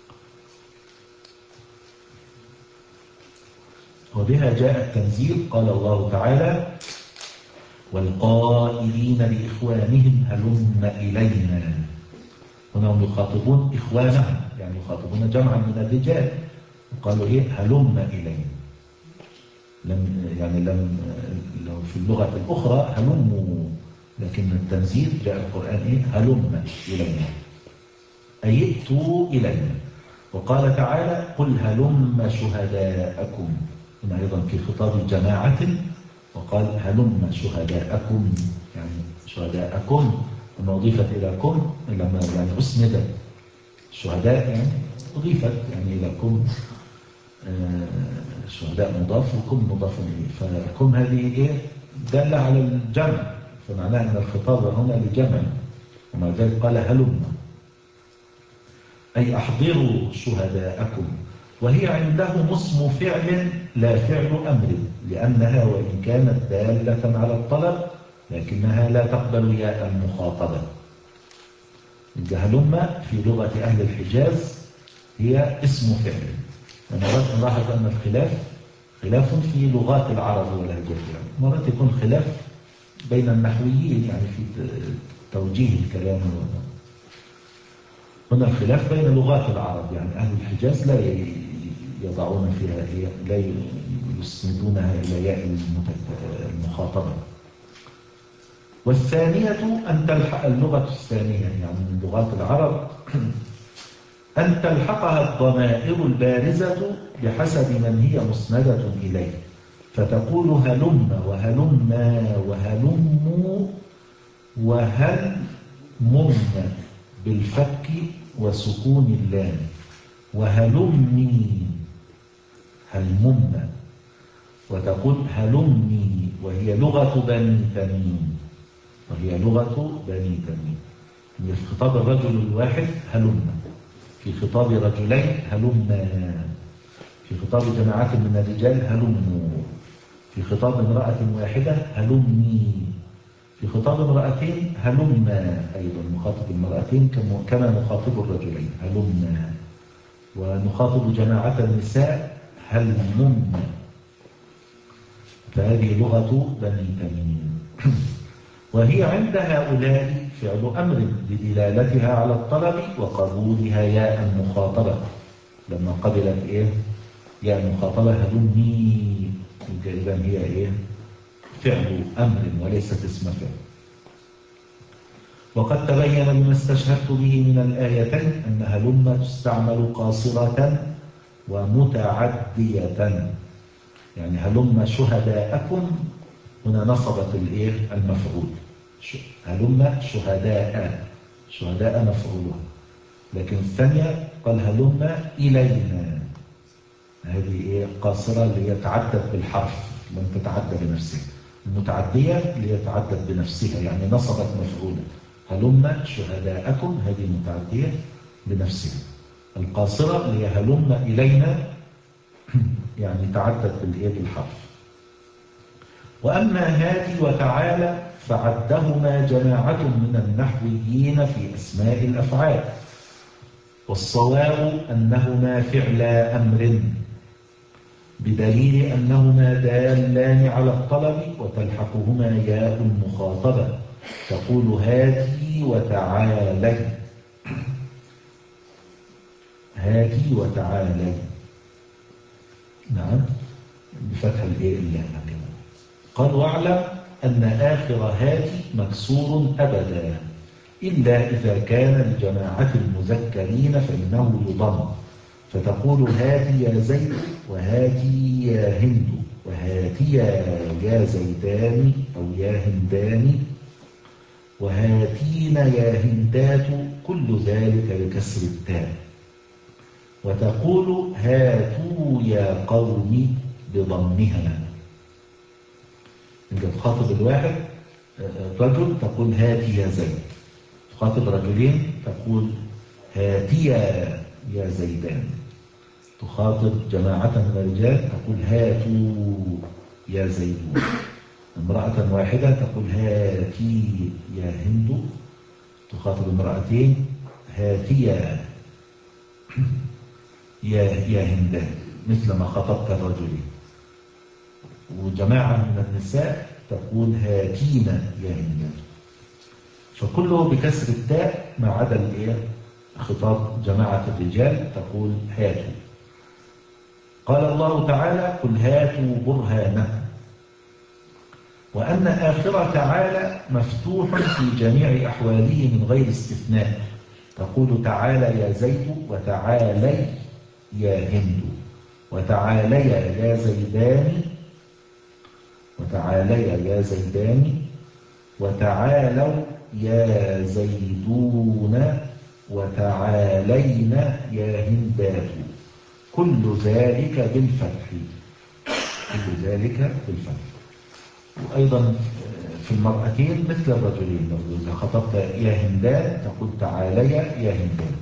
وبها جاء التنزيل. قال الله تعالى: والقائلين لإخوانهم هلم إلينا. هنا هم يخاطبون إخوانهم، يعني يخاطبون جمعا من الرجال، وقالوا إيه هلم إلينا. لم يعني لم لو في اللغة الأخرى هلموا، لكن التنزيل جاء القرآن إيه هلم إلينا أي ائتوا إلينا. وقال تعالى: قل هلم شهداءكم. هنا أيضا في خطاب جماعة، وقال هلم شهداءكم، يعني شهداءكم لما أضيفت إلى كم، لما يعني أسندت الشهداء يعني أضيفت يعني إلى كم، آه شهداء مضاف وكم مضاف إليه، فكم هذه إيه دل على الجمع، فمعناه أن الخطاب هنا لجمع، ومع ذلك قال هلم أي أحضروا شهداءكم. وهي عندهم اسم فعل لا فعل أمر، لأنها وإن كانت دالة على الطلب لكنها لا تقبل ياء المخاطبة. هلم في لغة أهل الحجاز هي اسم فعل. نلاحظ أن الخلاف خلاف في لغات العرب ولهجتها، مرات يكون خلاف بين النحويين يعني في توجيه الكلام. هنا الخلاف بين لغات العرب، يعني أهل الحجاز لا يضعون فيها، لا يسندونها إلى ياء المخاطبة. والثانية أن تلحق اللغة الثانية يعني من لغات العرب أن تلحقها الضمائر البارزة بحسب من هي مسندة إليه، فتقول هلم وهلما وهلموا وهل مم بالفك وسكون اللام، وهلمي هلمم، وتقول هلمي وهي لغة بني تميم، وهي لغة بني تميم. في خطاب الرجل الواحد هلم، في خطاب رجلين هلما، في خطاب جماعات من الرجال هلموا، في خطاب امرأة واحدة هلمي، في خطاب امرأتين هلما أيضا، مخاطب المرأتين كما نخاطب الرجلين هلما، ونخاطب جماعة النساء هلمن. فهذه لغة بني تميم. وهي عند هؤلاء فعل أمر لدلالتها على الطلب وقبولها ياء المخاطبة، لما قبلت إيه ياء المخاطبة هلمي، إذن هي إيه فعل أمر وليست اسم فعل. وقد تبين بما استشهدت به من الآيتين أن هلم تستعمل قاصرة ومتعدية، يعني هلم شهداءكم هنا نصبت الايه المفعول، هلم شهداء، شهداء مفعولها، لكن الثانية قال هلم إلينا، هذه ايه قاصرة ليتعدد بالحرف لم تتعدى بنفسها، المتعدية ليتعدد بنفسها يعني نصبت مفعولا، هلم شهداءكم هذه متعدية بنفسها، القاصرة اللي هلم إلينا يعني تعدد بالايه بالحرف. وأما هاتي وتعالى فعدهما جماعة من النحويين في أسماء الأفعال، والصواب أنهما فعلا أمر، بدليل أنهما دالان على الطلب وتلحقهما ياء المخاطبة، تقول هاتي وتعالي، هاتي وتعالي، نعم، بفتح الايه اللام كمان. قال واعلم أن آخر هاتي مكسور أبدا، إلا إذا كان الجماعة المذكرين فإنه يضم، فتقول هاتي يا زيد وهاتي يا هند وهاتي يا زيدان أو يا هندان وهاتين يا هندات، كل ذلك بكسر التاء. وتقول هاتوا يا قوم بضمها، انت تخاطب الواحد رجل تقول هاتي يا زيد، تخاطب رجلين تقول هاتيا يا زيدان، تخاطب جماعة من الرجال تقول هاتوا يا زيدون، امرأة واحدة تقول هاتي يا هند، تخاطب امرأتين هاتيا يا يا هندان، مثل ما خطبت الرجلين. وجماعة من النساء تقول هاتينا يا هندان، فكله بكسر التاء ما عدا الايه خطاب جماعة الرجال تقول هاتوا. قال الله تعالى قل هاتوا برهانكم، وأن آخر تعالى مفتوح في جميع أحواله من غير استثناء، تقول تعالى يا زيد وتعالي يا هند وتعاليا يا زيدان وتعاليا يا زيدان وتعالوا يا زيدون وتعالينا يا هندات، كل ذلك بالفتح، كل ذلك بالفتح. وأيضا في المرأتين مثل الرجلين، إذا خطبت يا هندان تقول تعاليا يا هندان.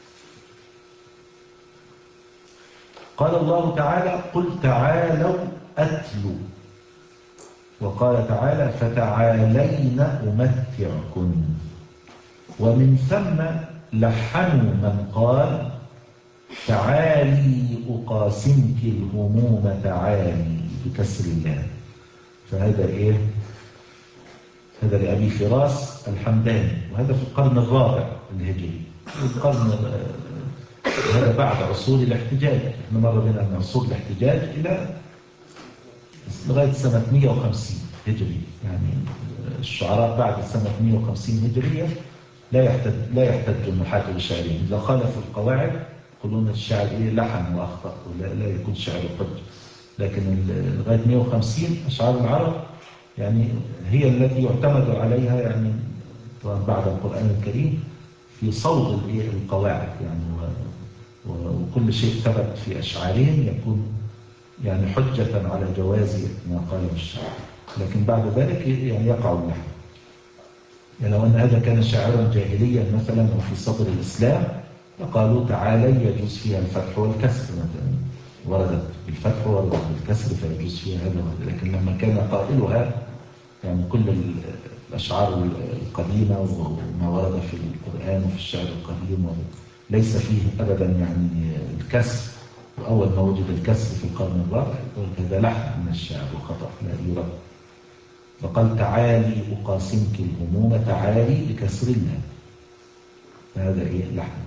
قال الله تعالى قل تعالوا أتلوا، وقال تعالى فتعالين أمتعكن، ومن ثم لحنوا من قال تعالي أقاسمك الهموم تعالي بكسر الله، فهذا إيه؟ هذا لأبي فراس الحمداني، وهذا في القرن الرابع الهجري، القرن هذا بعد عصور الاحتجاج. احنا مر بنا من عصور الاحتجاج إلى لغاية سنة مئة وخمسين هجري، يعني الشعراء بعد سنة مئة وخمسين هجرية لا يحتج لا يحتج النحاة بشعرهم، إذا خالفوا القواعد يقولون الشعر إيه لحن وأخطأ ولا لا يكون شعر حج. لكن لغاية مئة وخمسين أشعار العرب يعني هي التي يعتمد عليها، يعني بعد القرآن الكريم في صوغ القواعد، يعني وكل شيء ثبت في أشعارهم يكون يعني حجة على جواز ما قاله الشاعر، لكن بعد ذلك يعني يقع اللحن. يعني لو أن هذا كان شاعرا جاهليا مثلا أو في صدر الإسلام فقالوا تعالى يجوز فيها الفتح والكسر، مثلا وردت بالفتح وردت بالكسر فيجوز فيها هذا، لكن لما كان قائلها يعني كل الأشعار القديمة وما ورد في القرآن وفي الشعر القديم ليس فيه أبدا يعني الكسر، وأول ما وجد الكسر في القرن الرابع هذا لحن من الشعر وخطأ لا يرد، فقال تعالي أقاسمك الهموم تعالي بكسر الله، فهذا إيه لحن.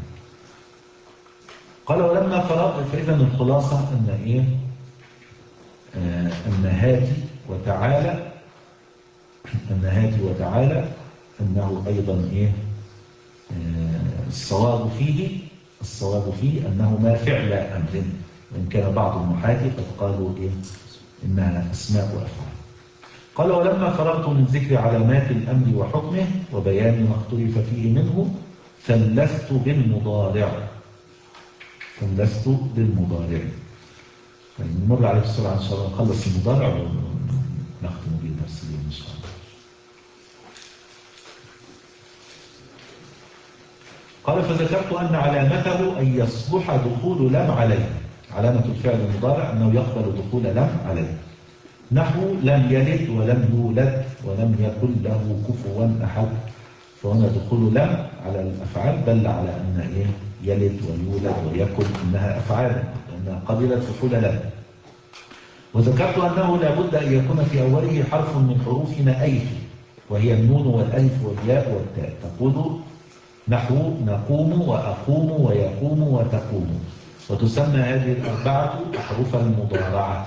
قال ولما فرغ، فإذا الخلاصة أن إيه آه أن هاتي وتعالى أن هاتي وتعالى أنه أيضا إيه آه الصواب فيه الصواب فيه أنهما فعل أمر، وإن كان بعض النحاة قد قالوا إيه إنها أسماء وأفعال. قال ولما فرغت من ذكر علامات الأمر وحكمه وبيان ما اختلف فيه منه ثلثت بالمضارع ثلثت بالمضارع نمر عليه بسرعة إن شاء الله، نخلص المضارع ونختم به درس اليوم إن شاء الله. قال فذكرت أن علامته أن يصلح دخول لم عليه، علامة الفعل المضارع أنه يقبل دخول لم عليه، نحو لم يلد ولم يولد ولم يكن له كفوا أحد. فهنا دخول لم على الأفعال دل على أن إيه يلد ويولد ويكن أنها أفعال لأنها قبلت دخول لم. وذكرت أنه لا بد أن يكون في أوله حرف من حروف نأيت وهي النون والألف والياء والتاء. تقول نحو نقوم وأقوم ويقوم وتقوم. وتسمى هذه الأربعة أحرف المضارعة.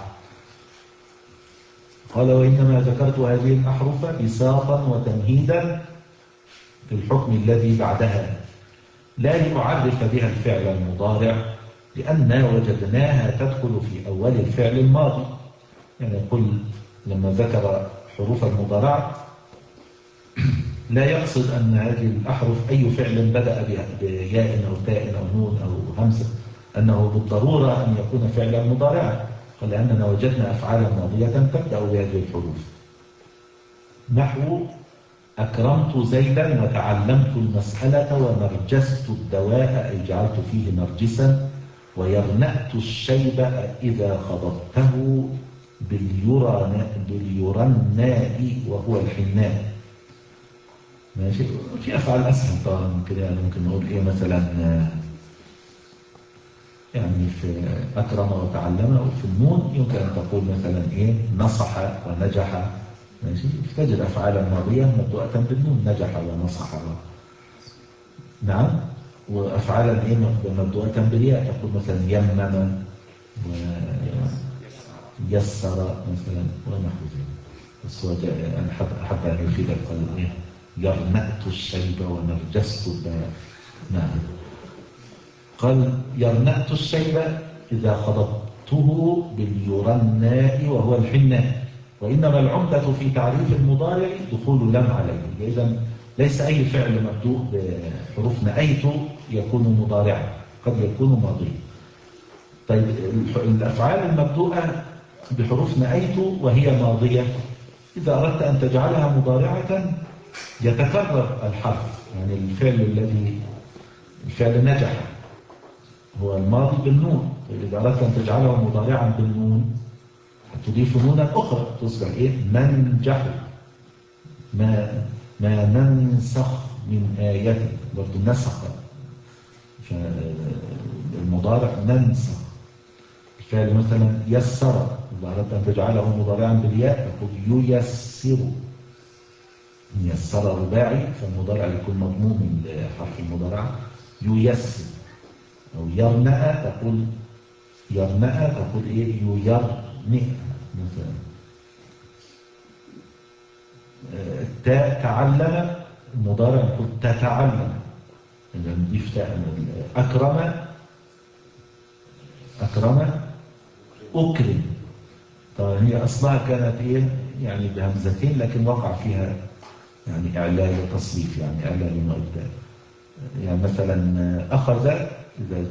قال وإنما ذكرت هذه الأحرف بساطا وتمهيدا في الحكم الذي بعدها لا لأعرف بها الفعل المضارع لأننا وجدناها تدخل في أول الفعل الماضي. يعني يقول لما ذكر حروف المضارعة لا يقصد أن هذه الأحرف أي فعل بدأ بها بياء أو تاء أو نون أو همزة أنه بالضرورة أن يكون فعلا مضارعا، لأننا وجدنا أفعالا ماضية تبدأ بهذه الحروف. نحو أكرمت زيدا وتعلمت المسألة ونرجست الدواء أي جعلت فيه نرجسا ويرنأت الشيب إذا خضبته باليرناء وهو الحناء. ماشي. في أفعال أسهل طبعا ممكن يعني ممكن نقول إيه مثلا يعني في أكرم وتعلم أو في النون يمكن أن تقول مثلا إيه نصح ونجح. ماشي. تجد أفعالا ماضية مبدوءة بالنون نجح ونصح. نعم. وأفعالا إيه مبدوءة بالياء تقول مثلا يمم ويسر مثلا ونحو ذلك. بس هو أنا حتى أن يفيدك قال إيه يرنأت الشيب ونرجست الدواء. نعم. قال يرنأت الشيب إذا خضبته باليرناء وهو الحناء. وإنما العمدة في تعريف المضارع دخول لم عليه. إذا ليس أي فعل مبدوء بحروف نأيت يكون مضارعا، قد يكون ماضيا. طيب الأفعال المبدوءة بحروف نأيت وهي ماضية إذا أردت أن تجعلها مضارعة يتكرر الحرف. يعني الفعل الذي الفعل نجح هو الماضي بالنون. إذا أردت أن تجعله مضارعا بالنون تضيف نونا أخرى تصبح إيه ننجح. ما ما ننسخ من آية برضو نسخ المضارع ننسخ. الفعل مثلا يسر إذا أردت أن تجعله مضارعا بالياء تقول ييسر. يسر رباعي فالمضارع يكون مضموم لحرف المضارع ييسر. أو يرنأ تقول يرنأ تقول إيه يرنئ مثلا. التاء تعلم المضارع يقول تتعلم. إذا نضيف تاء. أكرم أكرم أكرم. طبعا هي أصلها كانت إيه يعني بهمزتين لكن وقع فيها يعني إعلال وتصريف يعني إعلال وإبدال. يعني مثلا أخذ إذا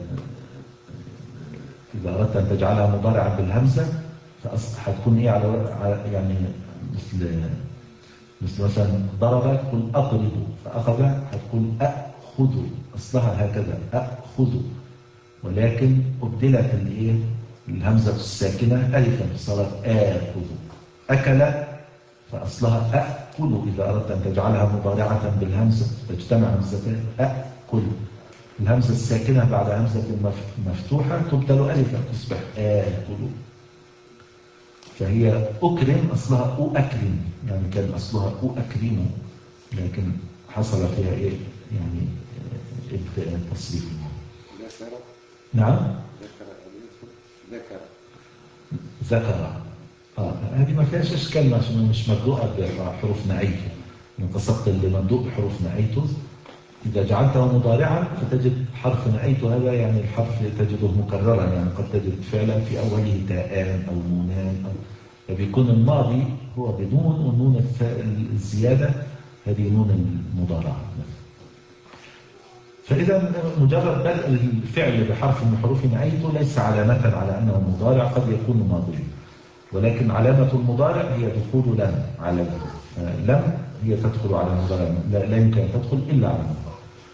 إذا أردت أن تجعلها مضارعا بالهمزة فهتكون إيه على يعني مثل مثل مثلا ضرب تقول أضرب فأخذ هتقول أأخذ. أصلها هكذا أأخذ ولكن أبدلت الإيه الهمزة الساكنة ألفا صارت آخذ. أكل فأصلها أأكل إذا أردت أن تجعلها مضارعة بالهمزة تجتمع همزتين أأكل. الهمزة الساكنة بعد همزة مفتوحة تبدل ألفا تصبح آكل. فهي أكرم أصلها أؤكرم يعني كان أصلها أؤكرم لكن حصل فيها إيه يعني إبداء تصريف. نعم ذكر ذكر. آه هذه ما فيهاش إشكال عشان مش مبدوءة بحروف نأيته. من قصدت اللي مبدوء بحروف نأيته إذا جعلته مضارعا فتجد حرف نأيت هذا يعني الحرف تجده مكررا يعني قد تجد فعلا في أوله تاءان أو نونان أو فبيكون الماضي هو بدون والنون الزيادة هذه نون المضارعة. فإذا مجرد بدء الفعل بحرف من حروف نأيت ليس علامة على أنه مضارع قد يكون ماضيا ولكن علامة المضارع هي دخول لم عليه. لم هي تدخل على المضارع لا يمكن أن تدخل إلا على المضارع.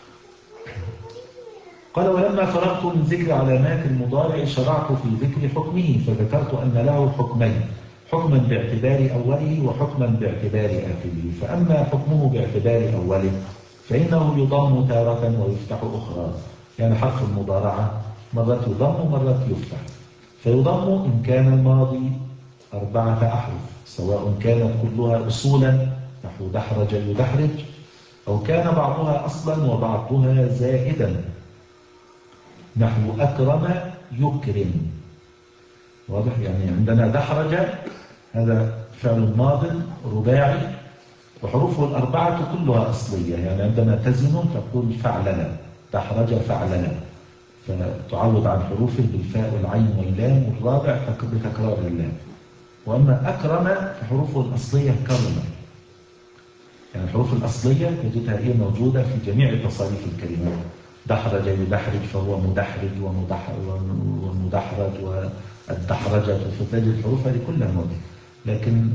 قال ولما فرغت من ذكر علامات المضارع شرعت في ذكر حكمه فذكرت أن له حكمين. حكما باعتبار أوله وحكما باعتبار آخره. فأما حكمه باعتبار أوله فإنه يضم تارة ويفتح أخرى، يعني حرف المضارعة مرات يضم ومرات يفتح. فيضم إن كان الماضي أربعة أحرف، سواء كانت كلها أصولا نحو دحرج يدحرج، أو كان بعضها أصلا وبعضها زائدا نحو أكرم يكرم. واضح؟ يعني عندنا دحرج هذا فعل ماض رباعي وحروفه الأربعة كلها أصلية، يعني عندما تزن تقول فعلنا، دحرج فعلنا، فتعوض عن حروفه بالفاء والعين واللام، والرابع بتكرار اللام. وأما أكرم فحروفه الأصلية كرمة، يعني الحروف الأصلية تجدها هي موجودة في جميع تصاريف الكلمات. دحرج يدحرج فهو مدحرج ومدحرج والدحرجة، فتجد الحروف هذه كلها موجودة. لكن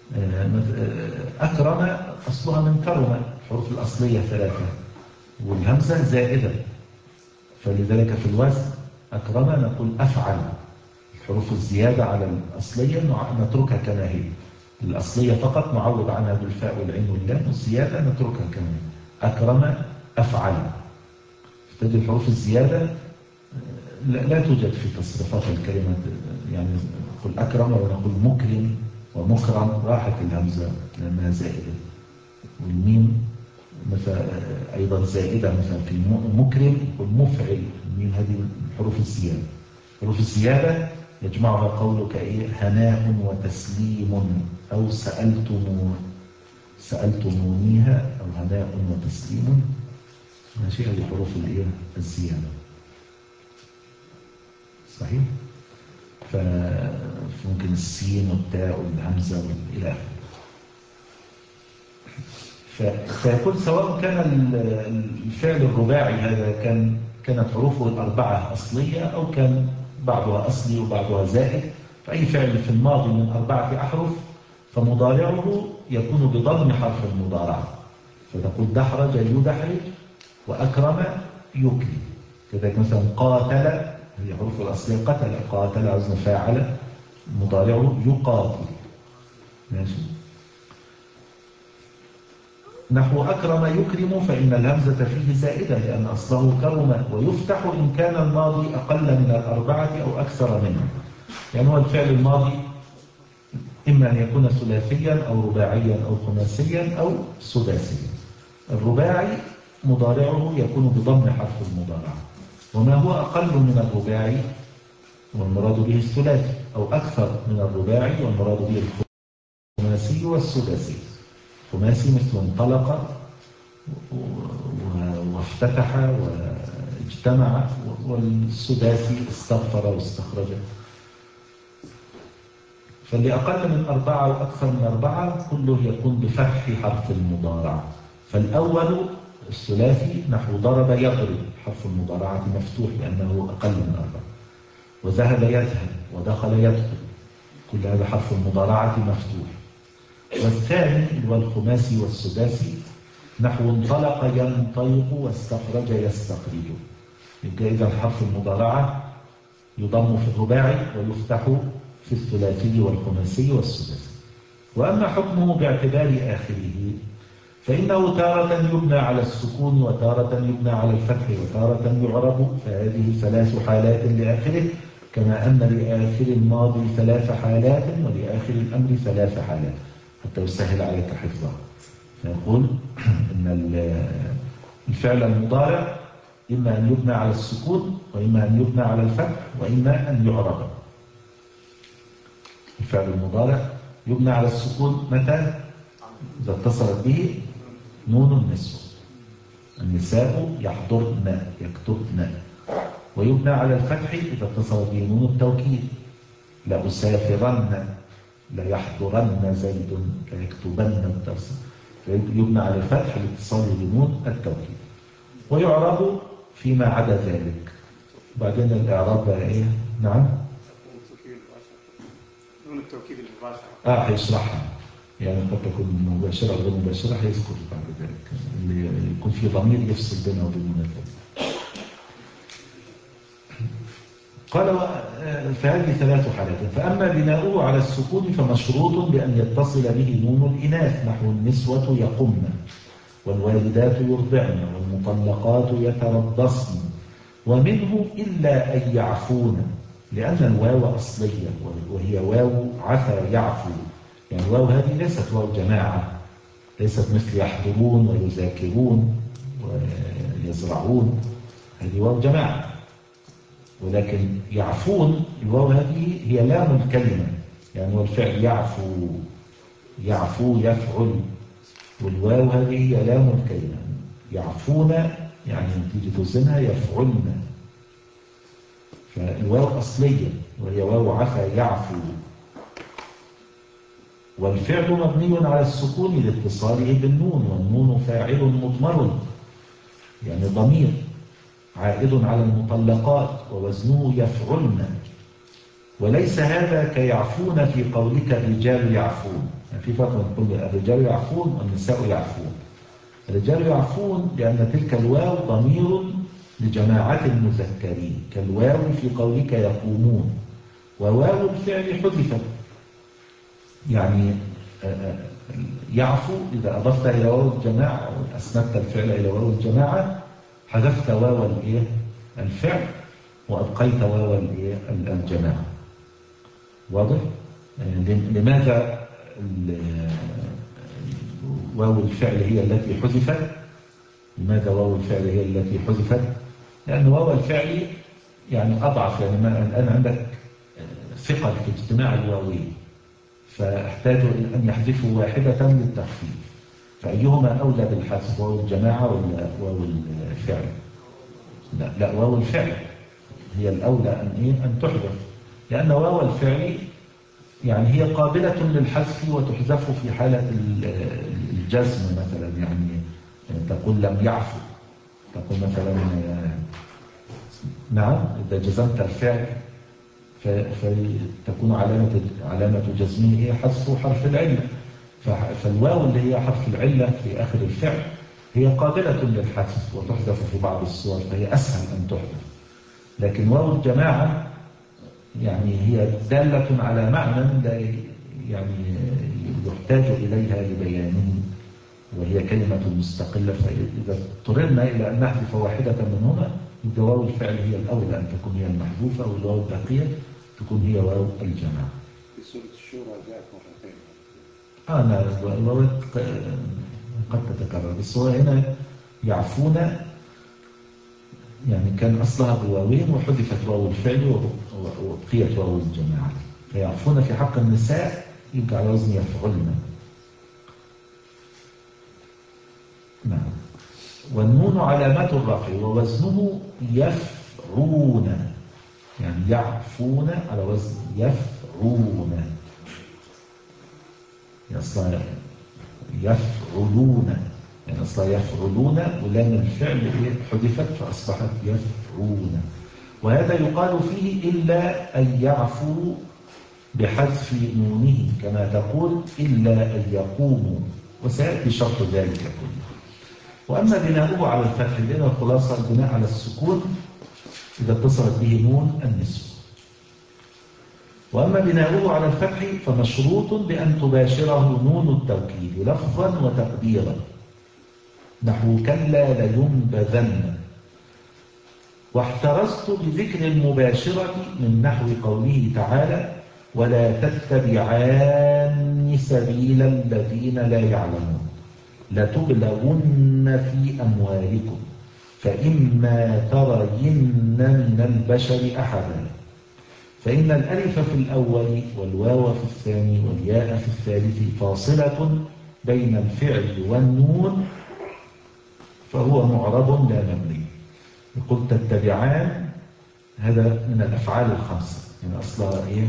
أكرم أصلها من كرم، الحروف الأصلية ثلاثة والهمزة زائدة، فلذلك في الوزن أكرم نقول أفعل. الحروف الزيادة على الأصلية نتركها كما هي، الأصلية فقط نعوض عنها بالفاء والعين واللام، والزيادة نتركها كما هي. أكرم أفعل. تجد الحروف الزيادة لا توجد في تصريفات الكلمة، يعني نقول أكرم ونقول مكرم ومكرم راحت الهمزة لأنها زائدة، والميم مثلا أيضا زائدة، مثلا في مكرم يقول مفعل، الميم هذه الحروف الزيادة. حروف الزيادة يجمعها قولك إيه؟ هناء وتسليم، أو سألتم سألتمونيها، أو هناء وتسليم، ماشي. هذه حروف الإيه؟ الزيادة، صحيح. فممكن السين والتاء والهمزة إلى آخره. فيكون سواء كان الفعل الرباعي هذا كان كانت حروفه الأربعة أصلية، أو كان بعضها أصلي وبعضها زائد، فأي فعل في الماضي من أربعة أحرف فمضارعه يكون بضم حرف المضارعة، فتقول دحرج يدحرج وأكرم يكرم. كذلك مثلا قاتل، هي حروف الأصلية قتل، قاتل وزن فاعل، مضارعه يقاتل، ماشي. نحو أكرم يكرم فإن الهمزة فيه زائدة لأن أصله كرم، ويفتح إن كان الماضي أقل من الأربعة أو أكثر منها. يعني هو الفعل الماضي إما أن يكون ثلاثيا أو رباعيا أو خماسيا أو سداسيا. الرباعي مضارعه يكون بضم حرف المضارعة، وما هو أقل من الرباعي والمراد به الثلاثي، أو أكثر من الرباعي والمراد به الخماسي والسداسي. خماسي مثل انطلق وافتتح واجتمع، والسداسي استغفر واستخرج. فاللي أقل من أربعة وأكثر من أربعة كله يكون بفتح حرف المضارعة. فالأول الثلاثي نحو ضرب يضرب، حرف المضارعة مفتوح لأنه أقل من أربعة. وذهب يذهب ودخل يدخل، كل هذا حرف المضارعة مفتوح. والثاني هو الخماسي والسداسي نحو انطلق ينطلق واستخرج يستخرج. يبقى إذا حرف المضارعة يضم في الرباعي ويفتح في الثلاثي والخماسي والسداسي. وأما حكمه باعتبار آخره فإنه تارة يبنى على السكون وتارة يبنى على الفتح وتارة يعرب، فهذه ثلاث حالات لآخره، كما أن لآخر الماضي ثلاث حالات ولآخر الأمر ثلاث حالات، حتى يسهل عليك حفظها. فيقول إن الفعل المضارع إما أن يبنى على السكون، وإما أن يبنى على الفتح، وإما أن يعرب. الفعل المضارع يبنى على السكون متى؟ إذا اتصلت به نون النسوة، النساء يحضرن يكتبن. ويبنى على الفتح إذا اتصلت به نون التوكيد، لأسافرن ليحضرن زيد ليكتبن الدرس. يبنى على الفتح لاتصاله بنون التوكيد. ويعرب فيما عدا ذلك. بعدين الإعراب بقى إيه؟ نعم؟ نون التوكيد المباشرة. آه هيشرحها، يعني قد تكون مباشرة أو غير مباشرة، هيذكر بعد ذلك اللي يكون في ضمير يفصل بينه وبين النون التوكيد. قال فهذه ثلاث حالات. فأما بناؤه على السكون فمشروط بأن يتصل به نون الإناث نحو النسوة يقمن والوالدات يرضعن والمطلقات يتربصن، ومنه إلا أن يعفون، لأن الواو أصلية وهي واو عفا يعفو. يعني الواو هذه ليست واو جماعة، ليست مثل يحضرون ويذاكرون ويزرعون، هذه واو جماعة. ولكن يعفون الواو هذه هي لام الكلمة، يعني والفعل يعفو يعفو يفعل، والواو هذه هي لام الكلمة. يعفون يعني تيجي توزنها يفعلن، فالواو أصلية وهي واو عفا يعفو. والفعل مبني على السكون لاتصاله بالنون، والنون فاعل مضمر يعني ضمير عائد على المطلقات ووزنه يفعلن. وليس هذا كيعفون في قولك الرجال يعفون، يعني في فرق بين كل الرجال يعفون والنساء يعفون. الرجال يعفون لأن تلك الواو ضمير لجماعة المذكرين، كالواو في قولك يقومون، وواو الفعل حذفت. يعني يعفو إذا أضفت إلى واو الجماعة أو أسندت الفعل إلى واو الجماعة حذفت واو الفعل وأبقيت واو الجماعة. واضح؟ لماذا واو الفعل هي التي حذفت؟ لماذا واو الفعل هي التي حذفت؟ لأن واو الفعل يعني أضعف، يعني الآن عندك ثقل في اجتماع الواوين، فاحتاجوا إلى أن يحذفوا واحدة للتخفيف، فأيهما أولى بالحذف، واو الجماعة ولا واو الفعل؟ لا لا واو الفعل هي الأولى أن إيه أن تحذف، لأن واو الفعل يعني هي قابلة للحذف وتحذف في حالة الجزم مثلا. يعني تقول لم يعفو، تقول مثلا نعم إذا جزمت الفعل فتكون علامة علامة جزمه هي حذف حرف العلة، فالواو اللي هي حرف العلة في آخر الفعل هي قابلة للحذف وتحذف في بعض الصور، فهي أسهل أن تحذف. لكن واو الجماعة يعني هي دالة على معنى لا يعني يحتاج إليها لبيانه، وهي كلمة مستقلة، فإذا اضطررنا إلى أن نحذف واحدة منهما يبقى واو الفعل هي الأولى أن تكون هي المحذوفة، والواو الباقية تكون هي واو الجماعة. في سورة الشورى جاءت مرتين. آه نعم الواو قد تتكرر، بس هو هنا يعفون يعني كان أصلها بواوين وحذفت واو الفعل وبقيت واو الجماعة. فيعفون في حق النساء يبقى على وزن يفعلن. نعم. والنون علامات الرفع ووزنه يفعون، يعني يعفون على وزن يفعون، أصلا يفعلون، يعني أصلا يفعلون ولام الفعل حذفت فأصبحت يفعون. وهذا يقال فيه إلا أن يعفوا بحذف نونه، كما تقول إلا أن يقوموا، وسيأتي شرط ذلك كله. وأما بناؤه على الفتح لأن الخلاصة البناء على السكون إذا اتصلت به نون النسوة. وأما بناؤه على الفتح فمشروط بأن تباشره نون التوكيد لفظا وتقديرا، نحو كلا لينبذن. واحترزت بذكر المباشرة من نحو قوله تعالى ولا تتبعان سبيل الذين لا يعلمون لتبلغن في أموالكم فإما ترين من البشر أحدا فإن الألف في الأول والواو في الثاني والياء في الثالث فاصلة بين الفعل والنون فهو معرب لا مبني. يقول تتبعان هذا من الأفعال الخمسة، يعني أصلها إيه؟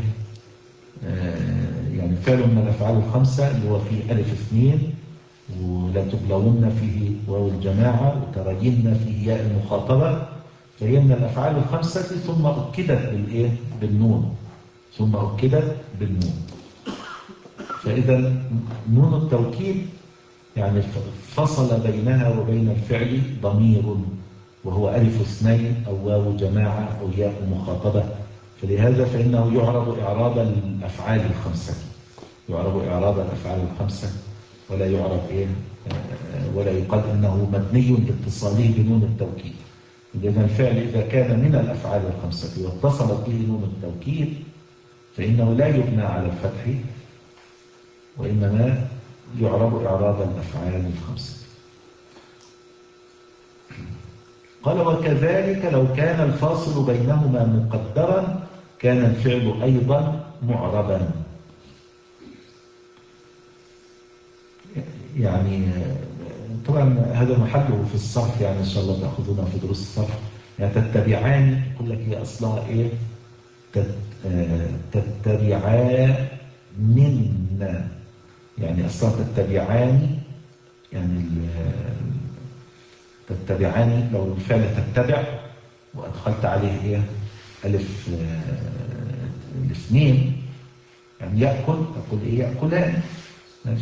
آه يعني فعل من الأفعال الخمسة اللي هو فيه ألف اثنين ولا تبلغن فيه واو الجماعة وترين فيه ياء المخاطبة، فهي من الأفعال الخمسة ثم أكدت بالإيه؟ بالنون، ثم أكدت بالنون. فإذا نون التوكيد يعني فصل بينها وبين الفعل ضمير وهو ألف اثنين أو واو جماعة أو ياء مخاطبة فلهذا فإنه يعرب إعراب الأفعال الخمسة، يعرب إعراب الأفعال الخمسة، ولا يعرب إيه ولا يقال إنه مبني لاتصاله بنون التوكيد. لأن الفعل إذا كان من الأفعال الخمسة واتصلت به نون التوكيد فإنه لا يبنى على الفتح، وإنما يعرب إعراب الأفعال الخمسة. قال وكذلك لو كان الفاصل بينهما مقدرا كان الفعل أيضا معربا. يعني طبعا هذا محله في الصرف، يعني إن شاء الله تأخذونها في دروس الصرف. يعني تتبعان يقول لك هي أصلها إيه؟ تتبعان من، يعني أصلها تتبعان، يعني تتبعان لو الفعل تتبع وأدخلت عليه إيه؟ ألف الاثنين، يعني يأكل تقول إيه؟ يأكلان، ماشي.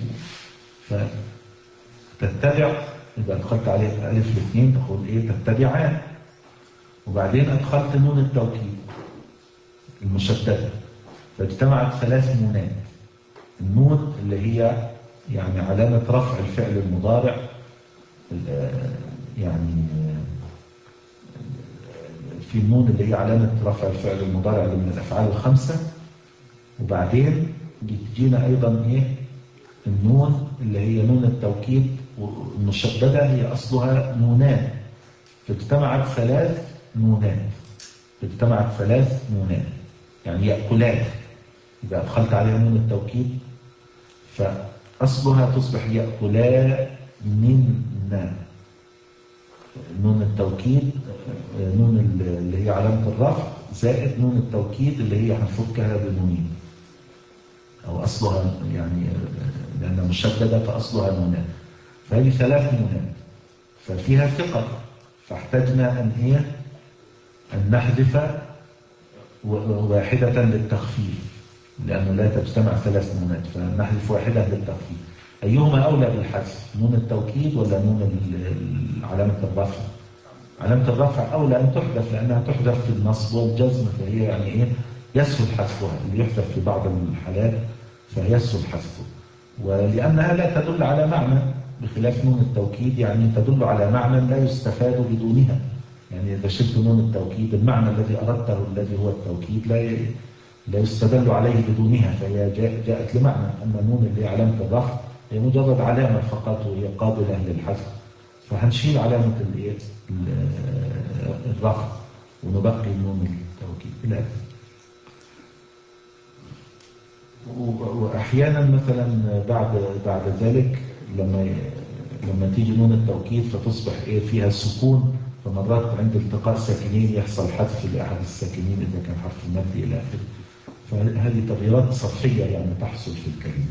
فتتبع إذا أدخلت عليه ألف الاثنين تقول إيه؟ تتبعان. وبعدين أدخلت نون التوكيد المشددة فاجتمعت ثلاث نونات. النون اللي هي يعني علامة رفع الفعل المضارع، يعني في النون اللي هي علامة رفع الفعل المضارع اللي من الأفعال الخمسة. وبعدين بتجينا أيضا إيه؟ النون اللي هي نون التوكيد المشددة، هي أصلها نونات فاجتمعت ثلاث نونات، اجتمعت ثلاث نونات يعني يأكلان. إذا أدخلت عليها نون التوكيد فأصلها تصبح يأكلا منا. نون التوكيد نون اللي هي علامة الرفع زائد نون التوكيد اللي هي هنفكها بنونين، أو أصلها يعني لأنها مشددة فأصلها نونات، فهذه ثلاث نونات ففيها ثقل، فاحتجنا أن هي أن نحذف واحدة للتخفيف، لأنه لا تجتمع ثلاث نونات فنحذف واحدة للتخفيف. أيهما أولى بالحذف؟ نون التوكيد ولا نون علامة الرفع؟ علامة الرفع أولى أن تحذف لأنها تحذف في النصب والجزم، فهي يعني إيه يسهل حذفها، اللي يحذف في بعض الحالات فيسهل حذفه. ولأنها لا تدل على معنى بخلاف نون التوكيد، يعني تدل على معنى لا يستفاد بدونها. يعني إذا شلت نون التوكيد المعنى الذي أردته الذي هو التوكيد لا لا يستدل عليه بدونها، فهي جاءت لمعنى. أما نون اللي علامة الرفع هي مجرد علامة فقط وهي قابلة للحذف، فهنشيل علامة الرفع ونبقي نون التوكيد إلى آخره. وأحيانا مثلا بعد بعد ذلك لما لما تيجي نون التوكيد فتصبح إيه فيها سكون، فمرات عند التقاء ساكنين يحصل حذف لأحد الساكنين إذا كان حرف المد إلى آخره. فهذه تغييرات سطحية يعني تحصل في الكلمة.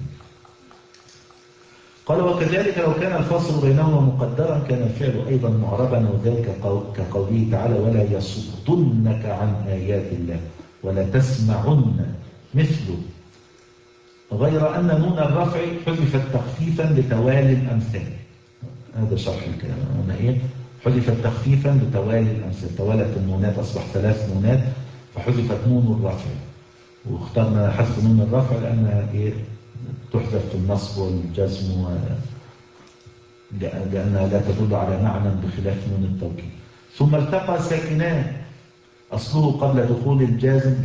قال وكذلك لو كان الفاصل بينهما مقدرا كان الفعل أيضا معربا، وذلك كقوله تعالى ولا يصدنك عن آيات الله ولا تسمعن مثله، غير أن نون الرفع حذفت تخفيفا لتوالي الأمثال. هذا شرح الكلام. أنا إيه حذفت تخفيفا لتوالي الأمثال، توالت النونات أصبح ثلاث نونات فحذفت نون الرفع، واخترنا حذف نون الرفع لأنها إيه تحذف في النصب والجزم و... لأنها لا تدل على معنى بخلاف نون التوكيد. ثم التقى ساكنان أصله قبل دخول الجازم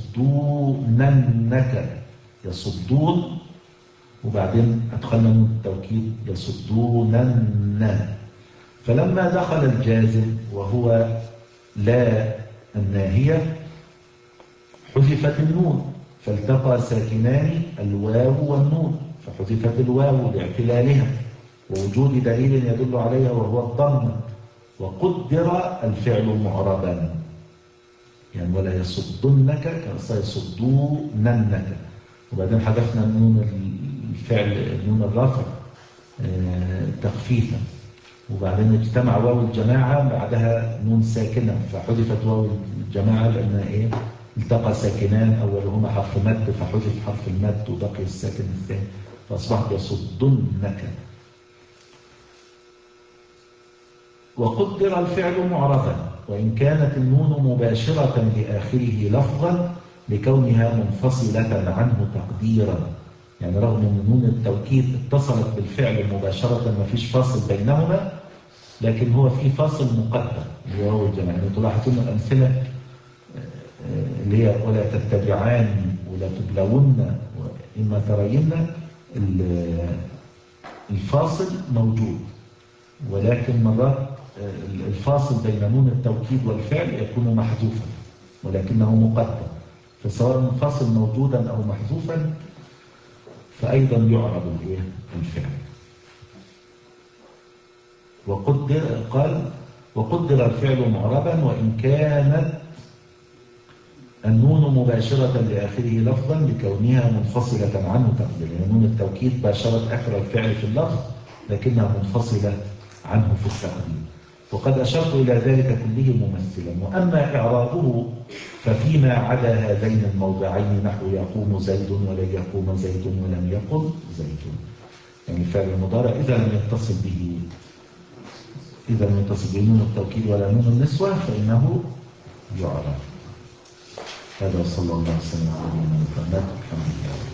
يصدوننك، يصدون وبعدين أدخلنا نون التوكيد يصدونن، فلما دخل الجازم وهو لا الناهية حذفت النون، فالتقى ساكنان الواو والنون فحذفت الواو لاعتلالها ووجود دليل يدل عليها وهو الضمة، وقدر الفعل معربا يعني ولا يصدنك كان يصدوننك، وبعدين حذفنا نون الفعل نون الرفع تخفيفا، وبعدين اجتمع واو الجماعة بعدها نون ساكنة فحذفت واو الجماعة لأنها إيه التقى ساكنان أولهما حرف مد فحذف حرف المد وبقي الساكن الثاني فأصبحت يصدنك. وقدر الفعل معربا وإن كانت النون مباشرة لآخره لفظا لكونها منفصلة عنه تقديرا. يعني رغم أن نون التوكيد اتصلت بالفعل مباشرة ما فيش فاصل بينهما، لكن هو في فاصل مقدر اللي هو الجمع. يعني تلاحظون الأمثلة اللي هي ولا تتبعان ولا تبلون وإما ترين، الفاصل موجود، ولكن مرات الفاصل بين نون التوكيد والفعل يكون محذوفا ولكنه مقدر، فسواء الفاصل موجودا أو محذوفا فأيضا يعرب الفعل. وقدر قال وقدر الفعل معربا وإن كانت النون مباشرة لآخره لفظا لكونها منفصلة عنه تقديرا. يعني نون التوكيد باشرت آخر الفعل في اللفظ لكنها منفصلة عنه في التقدير. وقد أشرت إلى ذلك كله ممثلا. وأما إعرابه ففيما عدا هذين الموضعين نحو يقوم زيد ولن يقوم زيد ولم يقم زيد. يعني الفعل المضارع إذا لم يتصل به إذا لم يتصل به نون التوكيد ولا نون النسوة فإنه يعرف. هذا صلى الله عليه وسلم على نبينا محمد. الحمد لله.